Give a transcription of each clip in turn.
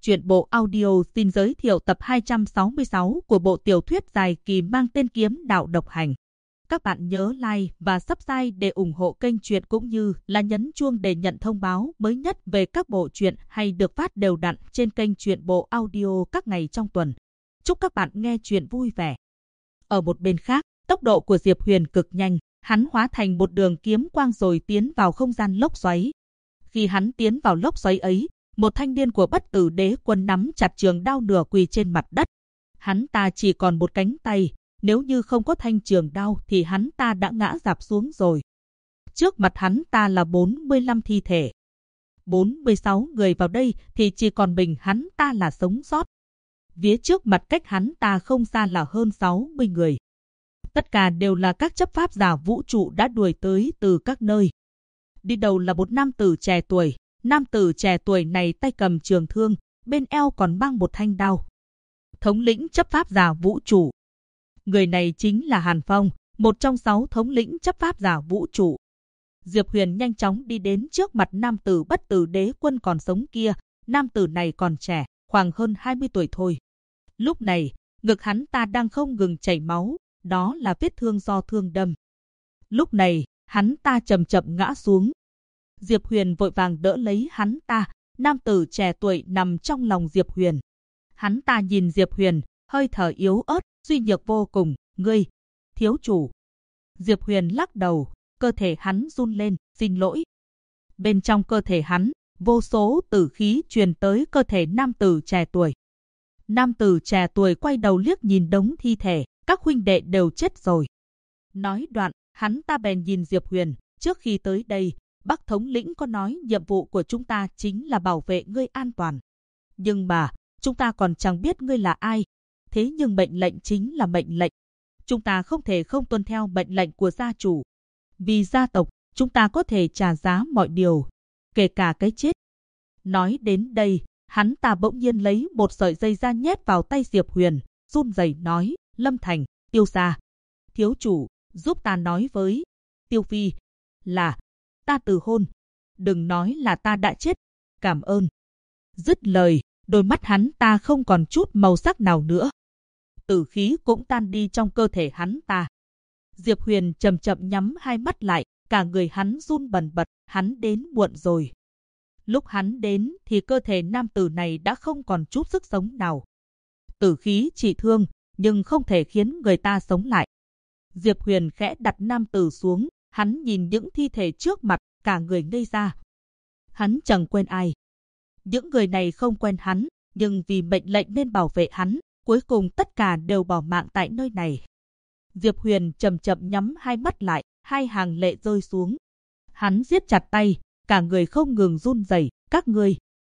Truyện bộ audio xin giới thiệu tập 266 của bộ tiểu thuyết dài kỳ mang tên Kiếm Đạo Độc Hành. Các bạn nhớ like và subscribe để ủng hộ kênh truyện cũng như là nhấn chuông để nhận thông báo mới nhất về các bộ truyện hay được phát đều đặn trên kênh truyện bộ audio các ngày trong tuần. Chúc các bạn nghe truyện vui vẻ. Ở một bên khác, tốc độ của Diệp Huyền cực nhanh, hắn hóa thành một đường kiếm quang rồi tiến vào không gian lốc xoáy. Khi hắn tiến vào lốc xoáy ấy, một thanh niên của Bất Tử Đế Quân nắm chặt trường đao nửa quỳ trên mặt đất. Hắn ta chỉ còn một cánh tay, nếu như không có thanh trường đao thì hắn ta đã ngã rạp xuống rồi. Trước mặt hắn ta là 45 thi thể. 46 người vào đây thì chỉ còn mình hắn ta là sống sót. Phía trước mặt cách hắn ta không xa là hơn 60 người. Tất cả đều là các chấp pháp giả vũ trụ đã đuổi tới từ các nơi. Đi đầu là một nam tử trẻ tuổi. Nam tử trẻ tuổi này tay cầm trường thương, bên eo còn mang một thanh đao. Thống lĩnh chấp pháp giả vũ trụ. Người này chính là Hàn Phong, một trong 6 thống lĩnh chấp pháp giả vũ trụ. Diệp Huyền nhanh chóng đi đến trước mặt nam tử Bất Tử Đế Quân còn sống kia. Nam tử này còn trẻ, khoảng hơn 20 tuổi thôi. Lúc này, ngực hắn ta đang không ngừng chảy máu, đó là vết thương do thương đâm. Lúc này, hắn ta chậm chậm ngã xuống. Diệp Huyền vội vàng đỡ lấy hắn ta, nam tử trẻ tuổi nằm trong lòng Diệp Huyền. Hắn ta nhìn Diệp Huyền, hơi thở yếu ớt, suy nhược vô cùng, ngươi, thiếu chủ. Diệp Huyền lắc đầu, cơ thể hắn run lên, xin lỗi. Bên trong cơ thể hắn, vô số tử khí truyền tới cơ thể nam tử trẻ tuổi. Nam tử trẻ tuổi quay đầu liếc nhìn đống thi thể, các huynh đệ đều chết rồi. Nói đoạn, hắn ta bèn nhìn Diệp Huyền, trước khi tới đây, Bắc thống lĩnh có nói nhiệm vụ của chúng ta chính là bảo vệ ngươi an toàn. Nhưng mà, chúng ta còn chẳng biết ngươi là ai. Thế nhưng mệnh lệnh chính là mệnh lệnh. Chúng ta không thể không tuân theo mệnh lệnh của gia chủ. Vì gia tộc, chúng ta có thể trả giá mọi điều, kể cả cái chết. Nói đến đây, hắn ta bỗng nhiên lấy một sợi dây ra nhét vào tay Diệp Huyền, run rẩy nói, Lâm Thành, Tiêu gia, thiếu chủ, giúp ta nói với Tiêu Phi là ta từ hôn. Đừng nói là ta đã chết. Cảm ơn. Dứt lời, đôi mắt hắn ta không còn chút màu sắc nào nữa. Tử khí cũng tan đi trong cơ thể hắn ta. Diệp Huyền chậm chậm nhắm hai mắt lại, cả người hắn run bần bật, hắn đến muộn rồi. Lúc hắn đến thì cơ thể nam tử này đã không còn chút sức sống nào. Tử khí trị thương, nhưng không thể khiến người ta sống lại. Diệp Huyền khẽ đặt nam tử xuống, hắn nhìn những thi thể trước mặt, cả người ngây ra. Hắn chẳng quen ai. Những người này không quen hắn, nhưng vì mệnh lệnh nên bảo vệ hắn, cuối cùng tất cả đều bỏ mạng tại nơi này. Diệp Huyền chậm chậm nhắm hai mắt lại, hai hàng lệ rơi xuống. Hắn siết chặt tay, cả người không ngừng run rẩy. Các ngươi.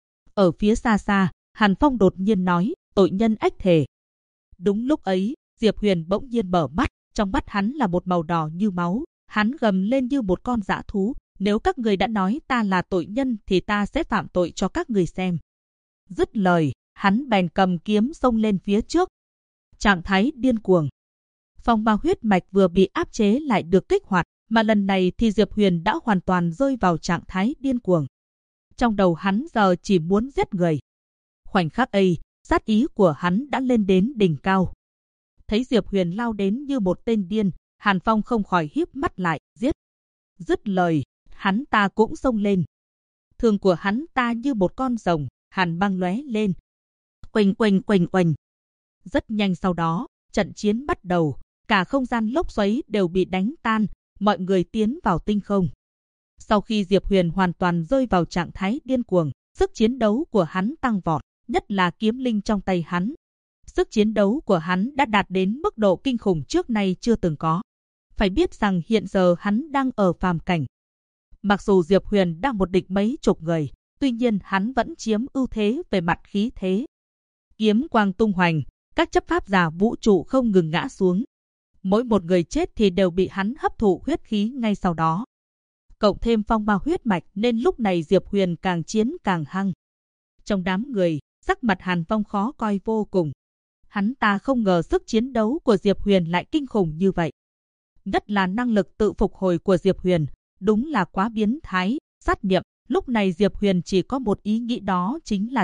Ở phía xa xa, Hàn Phong đột nhiên nói, tội nhân ách thể. Đúng lúc ấy, Diệp Huyền bỗng nhiên mở mắt, trong mắt hắn là một màu đỏ như máu. Hắn gầm lên như một con dã thú, nếu các người đã nói ta là tội nhân thì ta sẽ phạm tội cho các người xem. Dứt lời, hắn bèn cầm kiếm xông lên phía trước. Trạng thái điên cuồng. Phong ba huyết mạch vừa bị áp chế lại được kích hoạt, mà lần này thì Diệp Huyền đã hoàn toàn rơi vào trạng thái điên cuồng. Trong đầu hắn giờ chỉ muốn giết người. Khoảnh khắc ấy, sát ý của hắn đã lên đến đỉnh cao. Thấy Diệp Huyền lao đến như một tên điên, Hàn Phong không khỏi híp mắt lại, giết. Dứt lời, hắn ta cũng xông lên. Thương của hắn ta như một con rồng, hàn băng lóe lên. Quanh quanh quanh quanh. Rất nhanh sau đó, trận chiến bắt đầu, cả không gian lốc xoáy đều bị đánh tan, mọi người tiến vào tinh không. Sau khi Diệp Huyền hoàn toàn rơi vào trạng thái điên cuồng, sức chiến đấu của hắn tăng vọt, nhất là kiếm linh trong tay hắn. Sức chiến đấu của hắn đã đạt đến mức độ kinh khủng trước nay chưa từng có. Phải biết rằng hiện giờ hắn đang ở phàm cảnh. Mặc dù Diệp Huyền đang một địch mấy chục người, tuy nhiên hắn vẫn chiếm ưu thế về mặt khí thế. Kiếm quang tung hoành, các chấp pháp giả vũ trụ không ngừng ngã xuống. Mỗi một người chết thì đều bị hắn hấp thụ huyết khí ngay sau đó. Cộng thêm phong ba huyết mạch nên lúc này Diệp Huyền càng chiến càng hăng. Trong đám người, sắc mặt Hàn Phong khó coi vô cùng. Hắn ta không ngờ sức chiến đấu của Diệp Huyền lại kinh khủng như vậy. Nhất là năng lực tự phục hồi của Diệp Huyền, đúng là quá biến thái, sát niệm. Lúc này Diệp Huyền chỉ có một ý nghĩ, đó chính là giết,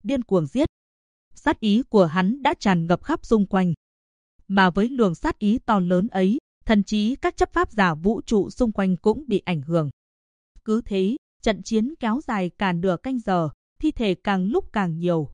điên cuồng giết. Sát ý của hắn đã tràn ngập khắp xung quanh. Mà với luồng sát ý to lớn ấy, thậm chí các chấp pháp giả vũ trụ xung quanh cũng bị ảnh hưởng. Cứ thế, trận chiến kéo dài cả nửa canh giờ, thi thể càng lúc càng nhiều.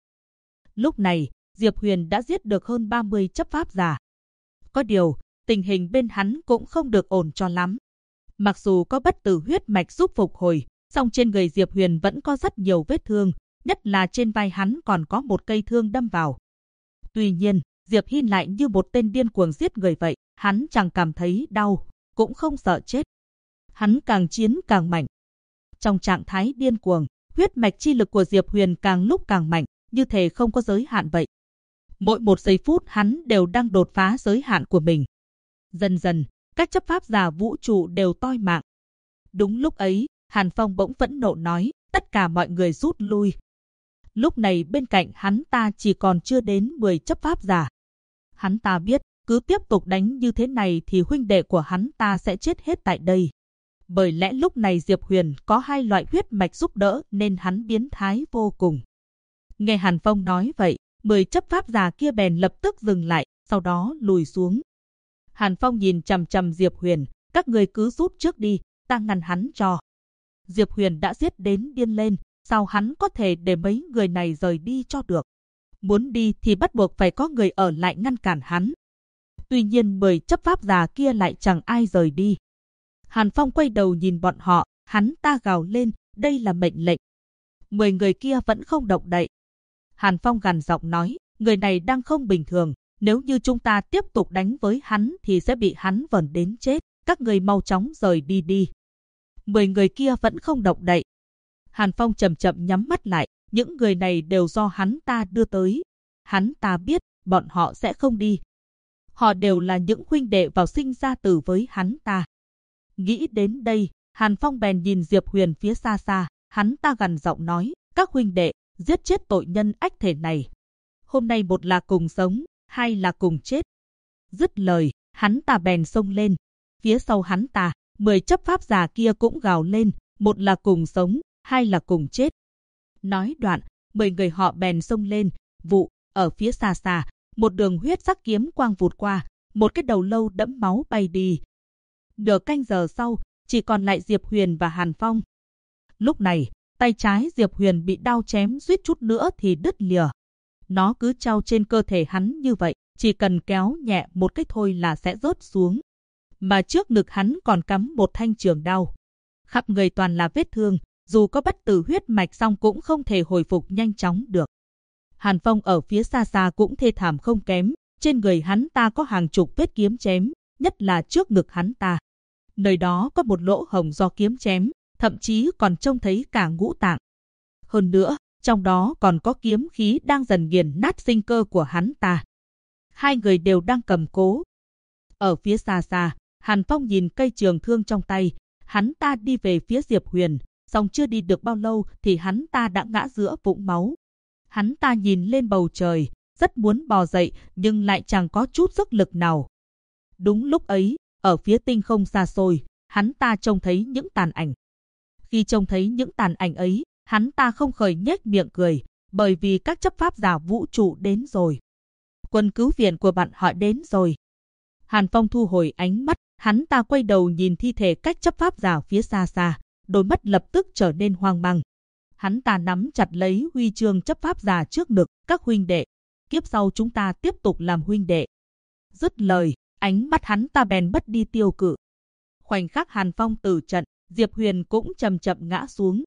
Lúc này, Diệp Huyền đã giết được hơn 30 chấp pháp giả. Có điều, tình hình bên hắn cũng không được ổn cho lắm. Mặc dù có bất tử huyết mạch giúp phục hồi, song trên người Diệp Huyền vẫn có rất nhiều vết thương, nhất là trên vai hắn còn có một cây thương đâm vào. Tuy nhiên, Diệp Hiên lại như một tên điên cuồng giết người vậy, hắn chẳng cảm thấy đau, cũng không sợ chết. Hắn càng chiến càng mạnh. Trong trạng thái điên cuồng, huyết mạch chi lực của Diệp Huyền càng lúc càng mạnh, như thể không có giới hạn vậy. Mỗi một giây phút hắn đều đang đột phá giới hạn của mình. Dần dần, các chấp pháp giả vũ trụ đều toi mạng. Đúng lúc ấy, Hàn Phong bỗng phẫn nộ nói, tất cả mọi người rút lui. Lúc này bên cạnh hắn ta chỉ còn chưa đến 10 chấp pháp giả. Hắn ta biết, cứ tiếp tục đánh như thế này thì huynh đệ của hắn ta sẽ chết hết tại đây. Bởi lẽ lúc này Diệp Huyền có hai loại huyết mạch giúp đỡ nên hắn biến thái vô cùng. Nghe Hàn Phong nói vậy, 10 chấp pháp giả kia bèn lập tức dừng lại, sau đó lùi xuống. Hàn Phong nhìn chằm chằm Diệp Huyền, các người cứ rút trước đi, ta ngăn hắn cho. Diệp Huyền đã giết đến điên lên, sao hắn có thể để mấy người này rời đi cho được. Muốn đi thì bắt buộc phải có người ở lại ngăn cản hắn. Tuy nhiên 10 chấp pháp giả kia lại chẳng ai rời đi. Hàn Phong quay đầu nhìn bọn họ, hắn ta gào lên, đây là mệnh lệnh. 10 người kia vẫn không động đậy. Hàn Phong gằn giọng nói, người này đang không bình thường, nếu như chúng ta tiếp tục đánh với hắn thì sẽ bị hắn vờn đến chết, các người mau chóng rời đi đi. 10 người kia vẫn không động đậy. Hàn Phong chậm chậm nhắm mắt lại, những người này đều do hắn ta đưa tới. Hắn ta biết, bọn họ sẽ không đi. Họ đều là những huynh đệ vào sinh ra tử với hắn ta. Nghĩ đến đây, Hàn Phong bèn nhìn Diệp Huyền phía xa xa, hắn ta gằn giọng nói, các huynh đệ, giết chết tội nhân ách thể này. Hôm nay một là cùng sống, hai là cùng chết. Dứt lời, hắn ta bèn xông lên. Phía sau hắn ta, 10 chấp pháp giả kia cũng gào lên, một là cùng sống, hai là cùng chết. Nói đoạn, 10 người họ bèn xông lên, vụ, ở phía xa xa, một đường huyết sắc kiếm quang vụt qua, một cái đầu lâu đẫm máu bay đi. Nửa canh giờ sau, chỉ còn lại Diệp Huyền và Hàn Phong. Lúc này, tay trái Diệp Huyền bị đao chém suýt chút nữa thì đứt lìa. Nó cứ trao trên cơ thể hắn như vậy, chỉ cần kéo nhẹ một cái thôi là sẽ rớt xuống. Mà trước ngực hắn còn cắm một thanh trường đao. Khắp người toàn là vết thương, dù có bất tử huyết mạch xong cũng không thể hồi phục nhanh chóng được. Hàn Phong ở phía xa xa cũng thê thảm không kém, trên người hắn ta có hàng chục vết kiếm chém, nhất là trước ngực hắn ta. Nơi đó có một lỗ hổng do kiếm chém, thậm chí còn trông thấy cả ngũ tạng. Hơn nữa, trong đó còn có kiếm khí đang dần nghiền nát sinh cơ của hắn ta. Hai người đều đang cầm cố. Ở phía xa xa, Hàn Phong nhìn cây trường thương trong tay, hắn ta đi về phía Diệp Huyền, song chưa đi được bao lâu thì hắn ta đã ngã giữa vũng máu. Hắn ta nhìn lên bầu trời, rất muốn bò dậy nhưng lại chẳng có chút sức lực nào. Đúng lúc ấy, ở phía tinh không xa xôi, hắn ta trông thấy những tàn ảnh. Khi trông thấy những tàn ảnh ấy, hắn ta không khỏi nhếch miệng cười, bởi vì các chấp pháp giả vũ trụ đến rồi. Quân cứu viện của bạn họ đến rồi. Hàn Phong thu hồi ánh mắt, hắn ta quay đầu nhìn thi thể cách chấp pháp giả phía xa xa, đôi mắt lập tức trở nên hoang mang. Hắn ta nắm chặt lấy huy chương chấp pháp giả trước ngực, các huynh đệ, kiếp sau chúng ta tiếp tục làm huynh đệ. Dứt lời, ánh mắt hắn ta bèn mất đi tiêu cự. Khoảnh khắc Hàn Phong từ trận, Diệp Huyền cũng chậm chậm ngã xuống.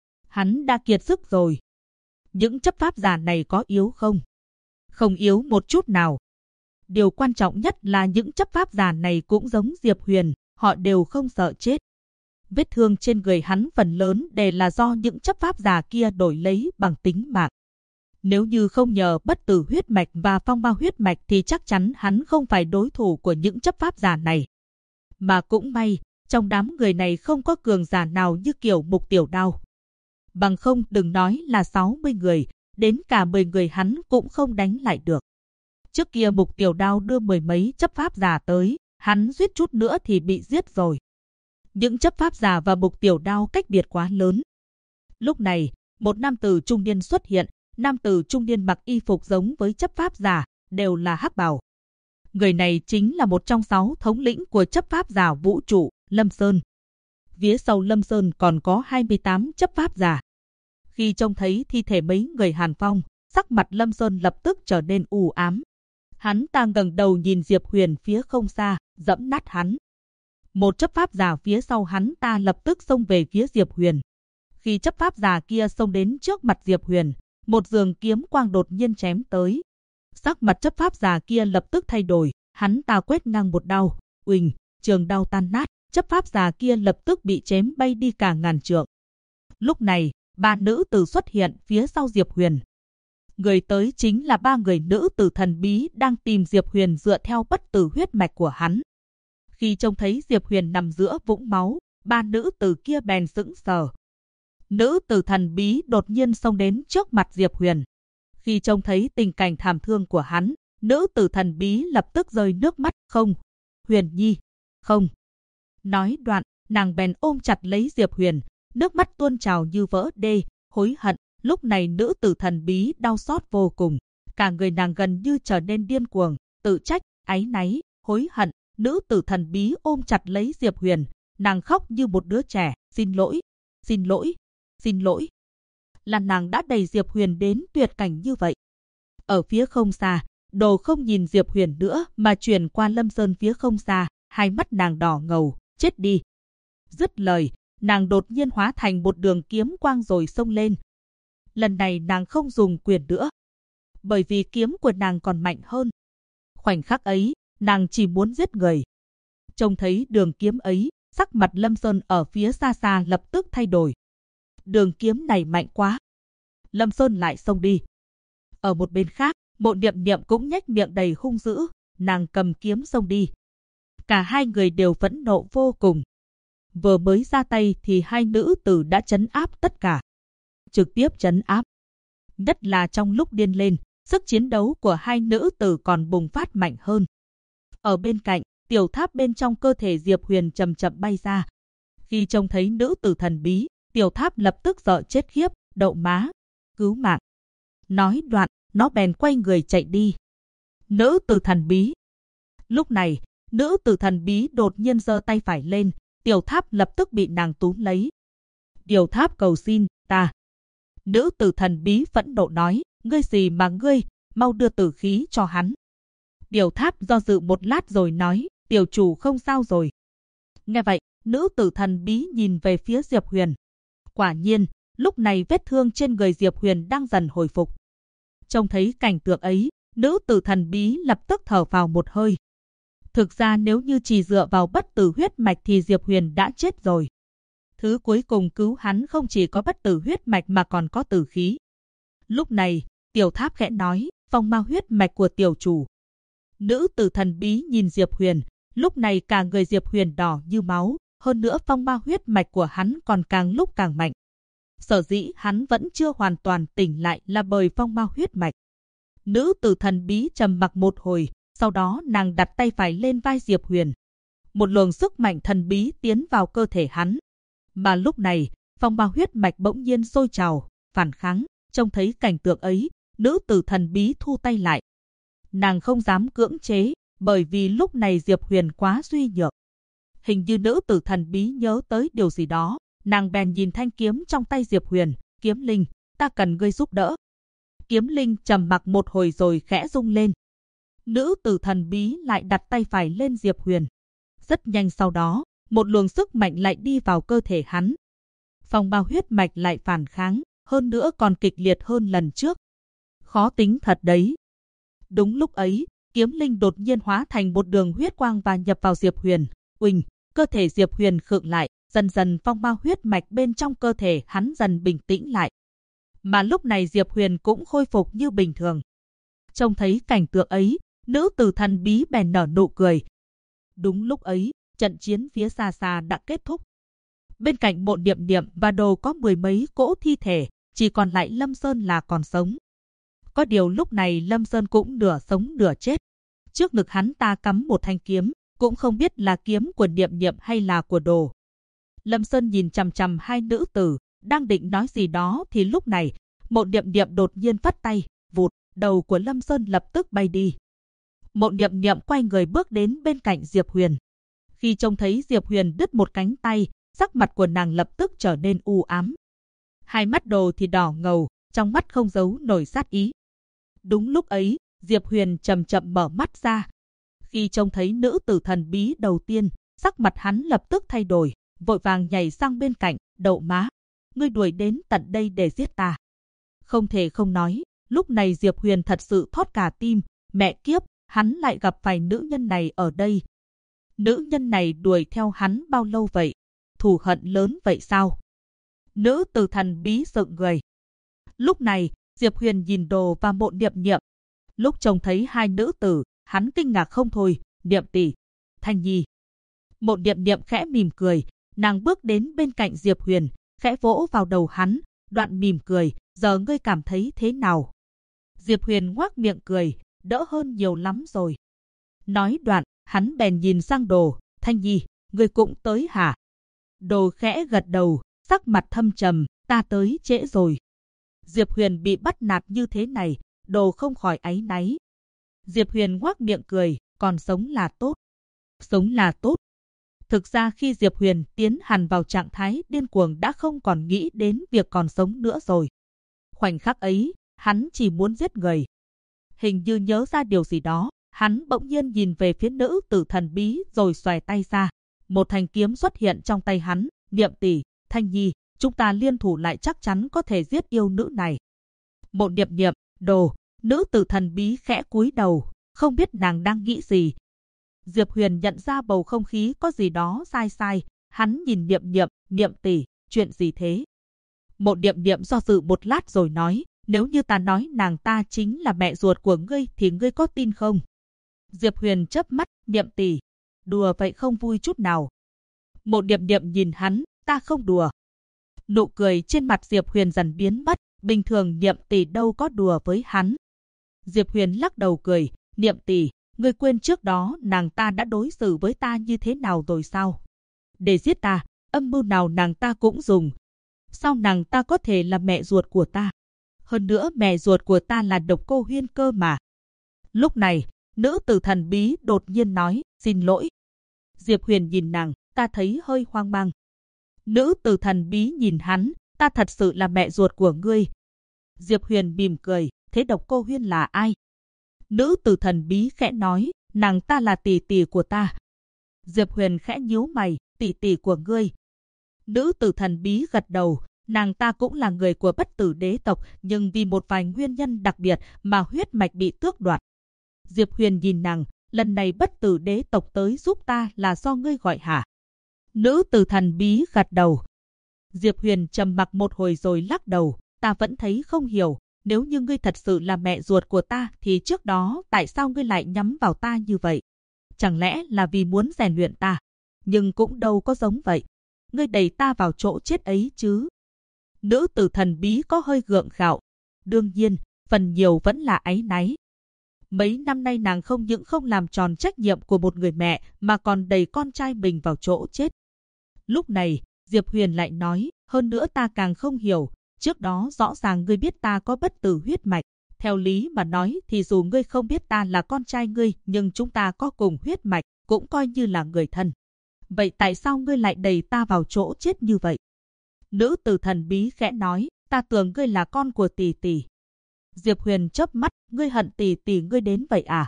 Hắn đã kiệt sức rồi. Những chấp pháp giả này có yếu không? Không yếu một chút nào. Điều quan trọng nhất là những chấp pháp giả này cũng giống Diệp Huyền, họ đều không sợ chết. Vết thương trên người hắn phần lớn đều là do những chấp pháp giả kia đổi lấy bằng tính mạng. Nếu như không nhờ bất tử huyết mạch và phong ba huyết mạch thì chắc chắn hắn không phải đối thủ của những chấp pháp giả này. Mà cũng may, trong đám người này không có cường giả nào như kiểu Mục Tiểu Đao. Bằng không đừng nói là 60 người, đến cả 10 người hắn cũng không đánh lại được. Trước kia Mục Tiểu Đao đưa 10 mấy chấp pháp giả tới, hắn suýt chút nữa thì bị giết rồi. Những chấp pháp giả và Mục Tiểu Đao cách biệt quá lớn. Lúc này, một nam tử trung niên xuất hiện, nam tử trung niên mặc y phục giống với chấp pháp giả, đều là hắc bào. Người này chính là một trong 6 thống lĩnh của chấp pháp giả vũ trụ, Lâm Sơn. Phía sau Lâm Sơn còn có 28 chấp pháp giả. Khi trông thấy thi thể mấy người Hàn Phong, sắc mặt Lâm Sơn lập tức trở nên u ám. Hắn ta ngẩng đầu nhìn Diệp Huyền phía không xa, giẫm nát hắn. Một chấp pháp giả phía sau hắn ta lập tức xông về phía Diệp Huyền. Khi chấp pháp giả kia xông đến trước mặt Diệp Huyền, một dường kiếm quang đột nhiên chém tới. Sắc mặt chấp pháp giả kia lập tức thay đổi, hắn ta quét ngang một đao, uỳnh, trường đao tan nát, chấp pháp giả kia lập tức bị chém bay đi cả ngàn trượng. Lúc này, 3 nữ tử xuất hiện phía sau Diệp Huyền. Người tới chính là 3 người nữ tử thần bí đang tìm Diệp Huyền dựa theo bất tử huyết mạch của hắn. Khi trông thấy Diệp Huyền nằm giữa vũng máu, 3 nữ tử kia bèn sững sờ. Nữ tử thần bí đột nhiên xông đến trước mặt Diệp Huyền. Khi trông thấy tình cảnh thảm thương của hắn, nữ tử thần bí lập tức rơi nước mắt. Không, Huyền Nhi, không. Nói đoạn, nàng bèn ôm chặt lấy Diệp Huyền, nước mắt tuôn trào như vỡ đê, hối hận. Lúc này nữ tử thần bí đau xót vô cùng, cả người nàng gần như trở nên điên cuồng, tự trách, áy náy, hối hận. Nữ tử thần bí ôm chặt lấy Diệp Huyền, nàng khóc như một đứa trẻ, xin lỗi, xin lỗi, xin lỗi. Là nàng đã đẩy Diệp Huyền đến tuyệt cảnh như vậy. Ở phía không xa, Đồ không nhìn Diệp Huyền nữa mà chuyển qua Lâm Sơn phía không xa, hai mắt nàng đỏ ngầu, chết đi. Dứt lời, nàng đột nhiên hóa thành một đường kiếm quang rồi xông lên. Lần này nàng không dùng quyền nữa, bởi vì kiếm của nàng còn mạnh hơn. Khoảnh khắc ấy, nàng chỉ muốn giết người. Trông thấy đường kiếm ấy, sắc mặt Lâm Sơn ở phía xa xa lập tức thay đổi. Đường kiếm này mạnh quá. Lâm Sơn lại xông đi. Ở một bên khác, Mộ Niệm Niệm cũng nhếch miệng đầy hung dữ, nàng cầm kiếm xông đi. Cả hai người đều phẫn nộ vô cùng. Vừa mới ra tay thì hai nữ tử đã trấn áp tất cả. Trực tiếp trấn áp. Nhất là trong lúc điên lên, sức chiến đấu của hai nữ tử còn bùng phát mạnh hơn. Ở bên cạnh, tiểu tháp bên trong cơ thể Diệp Huyền chậm chậm bay ra. Khi trông thấy nữ tử thần bí, tiểu tháp lập tức sợ chết khiếp, đậu má, cứu mạng. Nói đoạn, nó bèn quay người chạy đi. Nữ tử thần bí. Lúc này, nữ tử thần bí đột nhiên giơ tay phải lên, tiểu tháp lập tức bị nàng túm lấy. Tiểu tháp cầu xin, ta. Nữ tử thần bí phẫn nộ nói, ngươi gì mà ngươi, mau đưa tử khí cho hắn. Tiểu tháp do dự một lát rồi nói, tiểu chủ không sao rồi. Nghe vậy, nữ tử thần bí nhìn về phía Diệp Huyền. Quả nhiên, lúc này vết thương trên người Diệp Huyền đang dần hồi phục. Trông thấy cảnh tượng ấy, nữ tử thần bí lập tức thở vào một hơi. Thực ra nếu như chỉ dựa vào bất tử huyết mạch thì Diệp Huyền đã chết rồi. Thứ cuối cùng cứu hắn không chỉ có bất tử huyết mạch mà còn có tử khí. Lúc này, tiểu tháp khẽ nói, phong ma huyết mạch của tiểu chủ. Nữ tử thần bí nhìn Diệp Huyền, lúc này cả người Diệp Huyền đỏ như máu, hơn nữa phong ma huyết mạch của hắn còn càng lúc càng mạnh. Sở dĩ hắn vẫn chưa hoàn toàn tỉnh lại là bởi phong ma huyết mạch. Nữ tử thần bí trầm mặc một hồi, sau đó nàng đặt tay phải lên vai Diệp Huyền. Một luồng sức mạnh thần bí tiến vào cơ thể hắn. Mà lúc này, phong ma huyết mạch bỗng nhiên sôi trào, phản kháng. Trông thấy cảnh tượng ấy, nữ tử thần bí thu tay lại. Nàng không dám cưỡng chế, bởi vì lúc này Diệp Huyền quá suy nhược. Hình như nữ tử thần bí nhớ tới điều gì đó, nàng bèn nhìn thanh kiếm trong tay Diệp Huyền, kiếm linh, ta cần ngươi giúp đỡ. Kiếm linh trầm mặc một hồi rồi khẽ rung lên. Nữ tử thần bí lại đặt tay phải lên Diệp Huyền. Rất nhanh sau đó, một luồng sức mạnh lại đi vào cơ thể hắn. Phong ma huyết mạch lại phản kháng, hơn nữa còn kịch liệt hơn lần trước. Khó tính thật đấy. Đúng lúc ấy, kiếm linh đột nhiên hóa thành một đường huyết quang và nhập vào Diệp Huyền. Uỳnh, cơ thể Diệp Huyền khựng lại, dần dần phong ma huyết mạch bên trong cơ thể hắn dần bình tĩnh lại. Mà lúc này Diệp Huyền cũng khôi phục như bình thường. Trông thấy cảnh tượng ấy, nữ tử thần bí bèn nở nụ cười. Đúng lúc ấy, trận chiến phía xa xa đã kết thúc. Bên cạnh Mộ Niệm Niệm và Đồ có 10 mấy cỗ thi thể, chỉ còn lại Lâm Sơn là còn sống. Có điều lúc này Lâm Sơn cũng nửa sống nửa chết. Trước ngực hắn ta cắm một thanh kiếm, cũng không biết là kiếm của Niệm Niệm hay là của Đồ. Lâm Sơn nhìn chằm chằm hai nữ tử, đang định nói gì đó thì lúc này, Mộ Niệm Niệm đột nhiên vắt tay, vụt, đầu của Lâm Sơn lập tức bay đi. Mộ Niệm Niệm quay người bước đến bên cạnh Diệp Huyền. Khi trông thấy Diệp Huyền đứt một cánh tay, sắc mặt của nàng lập tức trở nên u ám. Hai mắt Đồ thì đỏ ngầu, trong mắt không giấu nổi sát ý. Đúng lúc ấy, Diệp Huyền chậm chậm mở mắt ra. Khi trông thấy nữ tử thần bí đầu tiên, sắc mặt hắn lập tức thay đổi, vội vàng nhảy sang bên cạnh, đậu má. Ngươi đuổi đến tận đây để giết ta. Không thể không nói, lúc này Diệp Huyền thật sự thót cả tim, mẹ kiếp, hắn lại gặp phải nữ nhân này ở đây. Nữ nhân này đuổi theo hắn bao lâu vậy? Thù hận lớn vậy sao? Nữ tử thần bí sững người. Lúc này, Diệp Huyền nhìn Đồ và Mộ Niệm Niệm. Lúc trông thấy hai nữ tử, hắn kinh ngạc không thôi. Niệm tỷ, Thanh Nhi. Mộ Niệm Niệm khẽ mỉm cười, nàng bước đến bên cạnh Diệp Huyền, khẽ vỗ vào đầu hắn, đoạn mỉm cười, giờ ngươi cảm thấy thế nào? Diệp Huyền ngoác miệng cười, đỡ hơn nhiều lắm rồi. Nói đoạn, hắn bèn nhìn sang Đồ, Thanh Nhi, ngươi cũng tới hả? Đồ khẽ gật đầu, sắc mặt thâm trầm, ta tới trễ rồi. Diệp Huyền bị bắt nạt như thế này, Đồ không khỏi áy náy. Diệp Huyền ngoác miệng cười, còn sống là tốt. Sống là tốt. Thực ra khi Diệp Huyền tiến hẳn vào trạng thái điên cuồng đã không còn nghĩ đến việc còn sống nữa rồi. Khoảnh khắc ấy, hắn chỉ muốn giết người. Hình như nhớ ra điều gì đó, hắn bỗng nhiên nhìn về phía nữ tử thần bí rồi xòe tay ra. Một thanh kiếm xuất hiện trong tay hắn, Niệm tỷ, Thanh Nhi, chúng ta liên thủ lại chắc chắn có thể giết yêu nữ này. Mộ Niệm Niệm, Đồ, nữ tử thần bí khẽ cúi đầu, không biết nàng đang nghĩ gì. Diệp Huyền nhận ra bầu không khí có gì đó sai sai, hắn nhìn Niệm Niệm, Niệm tỷ, chuyện gì thế? Mộ Niệm Niệm do dự một lát rồi nói, nếu như ta nói nàng ta chính là mẹ ruột của ngươi thì ngươi có tin không? Diệp Huyền chớp mắt, Niệm tỷ, đùa vậy không vui chút nào. Mộ Niệm Niệm nhìn hắn, ta không đùa. Nụ cười trên mặt Diệp Huyền dần biến mất, bình thường Niệm tỷ đâu có đùa với hắn. Diệp Huyền lắc đầu cười, Niệm tỷ, ngươi quên trước đó nàng ta đã đối xử với ta như thế nào rồi sao? Để giết ta, âm mưu nào nàng ta cũng dùng. Sao nàng ta có thể là mẹ ruột của ta? Hơn nữa mẹ ruột của ta là Độc Cô Huyên cơ mà. Lúc này, nữ tử thần bí đột nhiên nói, xin lỗi. Diệp Huyền nhìn nàng, ta thấy hơi hoang mang. Nữ tử thần bí nhìn hắn, ta thật sự là mẹ ruột của ngươi. Diệp Huyền mỉm cười, thế Độc Cô Huyên là ai? Nữ tử thần bí khẽ nói, nàng ta là tỷ tỷ của ta. Diệp Huyền khẽ nhíu mày, tỷ tỷ của ngươi. Nữ tử thần bí gật đầu, nàng ta cũng là người của Bất Tử Đế tộc, nhưng vì một vài nguyên nhân đặc biệt mà huyết mạch bị tước đoạt. Diệp Huyền nhìn nàng, lần này Bất Tử Đế tộc tới giúp ta là do ngươi gọi hả? Nữ tử thần bí gật đầu. Diệp Huyền trầm mặc một hồi rồi lắc đầu, ta vẫn thấy không hiểu, nếu như ngươi thật sự là mẹ ruột của ta thì trước đó tại sao ngươi lại nhắm vào ta như vậy? Chẳng lẽ là vì muốn rèn luyện ta? Nhưng cũng đâu có giống vậy. Ngươi đẩy ta vào chỗ chết ấy chứ? Nữ tử thần bí có hơi gượng gạo. Đương nhiên, phần nhiều vẫn là áy náy. Mấy năm nay nàng không những không làm tròn trách nhiệm của một người mẹ mà còn đẩy con trai mình vào chỗ chết. Lúc này, Diệp Huyền lại nói, hơn nữa ta càng không hiểu, trước đó rõ ràng ngươi biết ta có bất tử huyết mạch. Theo lý mà nói thì dù ngươi không biết ta là con trai ngươi, nhưng chúng ta có cùng huyết mạch, cũng coi như là người thân. Vậy tại sao ngươi lại đẩy ta vào chỗ chết như vậy? Nữ tử thần bí khẽ nói, ta tưởng ngươi là con của tỷ tỷ. Diệp Huyền chớp mắt, ngươi hận tỷ tỷ ngươi đến vậy à?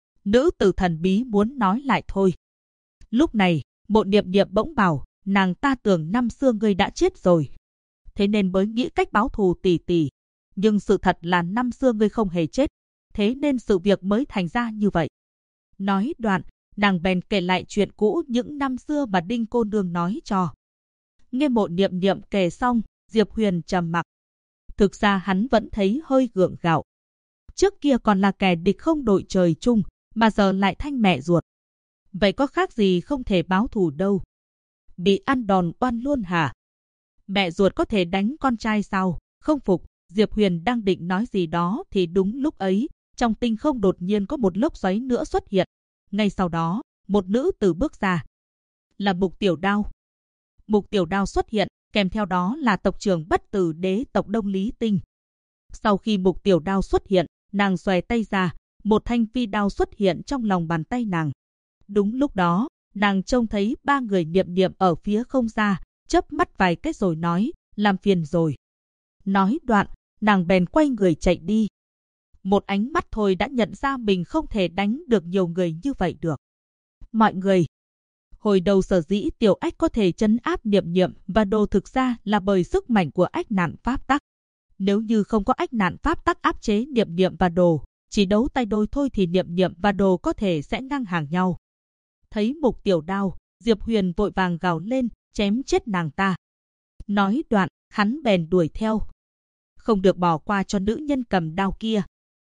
Nữ tử thần bí muốn nói lại thôi. Lúc này, Mộ Niệm Niệm bỗng bảo, nàng ta tưởng năm xưa ngươi đã chết rồi. Thế nên mới nghĩ cách báo thù tỷ tỷ. Nhưng sự thật là năm xưa ngươi không hề chết. Thế nên sự việc mới thành ra như vậy. Nói đoạn, nàng bèn kể lại chuyện cũ những năm xưa mà Đinh cô nương nói cho. Nghe Mộ Niệm Niệm kể xong, Diệp Huyền trầm mặc. Thực ra hắn vẫn thấy hơi gượng gạo. Trước kia còn là kẻ địch không đội trời chung, mà giờ lại thanh mẹ ruột. Vậy có khác gì không thể báo thù đâu. Bị ăn đòn oan luôn hả? Mẹ ruột có thể đánh con trai sao? Không phục, Diệp Huyền đang định nói gì đó thì đúng lúc ấy, trong tinh không đột nhiên có một lốc xoáy nữa xuất hiện. Ngay sau đó, một nữ tử bước ra. Là Mục Tiểu Đao. Mục Tiểu Đao xuất hiện, kèm theo đó là tộc trưởng Bất Tử Đế tộc Đông Lý Tinh. Sau khi Mục Tiểu Đao xuất hiện, nàng xòe tay ra, một thanh phi đao xuất hiện trong lòng bàn tay nàng. Đúng lúc đó, nàng trông thấy ba người Niệm Niệm ở phía không xa, chớp mắt vài cái rồi nói, làm phiền rồi. Nói đoạn, nàng bèn quay người chạy đi. Một ánh mắt thôi đã nhận ra mình không thể đánh được nhiều người như vậy được. Mọi người, hồi đầu sở dĩ Tiểu Ách có thể trấn áp Niệm Niệm và Đồ thực ra là bởi sức mạnh của ách nạn pháp tắc. Nếu như không có ách nạn pháp tắc áp chế Niệm Niệm và Đồ, chỉ đấu tay đôi thôi thì Niệm Niệm và Đồ có thể sẽ ngang hàng nhau. Thấy Mục Tiểu Đao, Diệp Huyền vội vàng gào lên, chém chết nàng ta. Nói đoạn, hắn bèn đuổi theo. Không được bỏ qua cho nữ nhân cầm đao kia.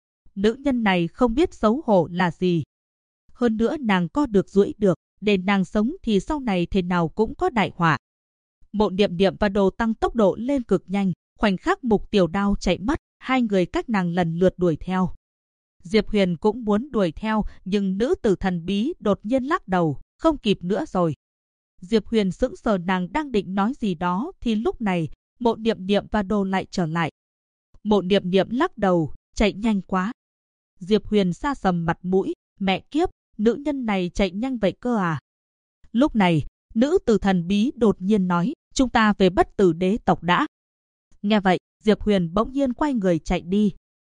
Nữ nhân này không biết xấu hổ là gì. Hơn nữa nàng co được duỗi được, để nàng sống thì sau này thế nào cũng có đại họa. Mộ Niệm Niệm và Đồ tăng tốc độ lên cực nhanh, khoảnh khắc Mục Tiểu Đao chạy mất, hai người các nàng lần lượt đuổi theo. Diệp Huyền cũng muốn đuổi theo, nhưng nữ tử thần bí đột nhiên lắc đầu, không kịp nữa rồi. Diệp Huyền sững sờ, nàng đang định nói gì đó thì lúc này, Mộ Niệm Niệm và Đồ lại trở lại. Mộ Niệm Niệm lắc đầu, chạy nhanh quá. Diệp Huyền sa sầm mặt mũi, mẹ kiếp, nữ nhân này chạy nhanh vậy cơ à? Lúc này, nữ tử thần bí đột nhiên nói, chúng ta về Bất Tử Đế tộc đã. Nghe vậy, Diệp Huyền bỗng nhiên quay người chạy đi.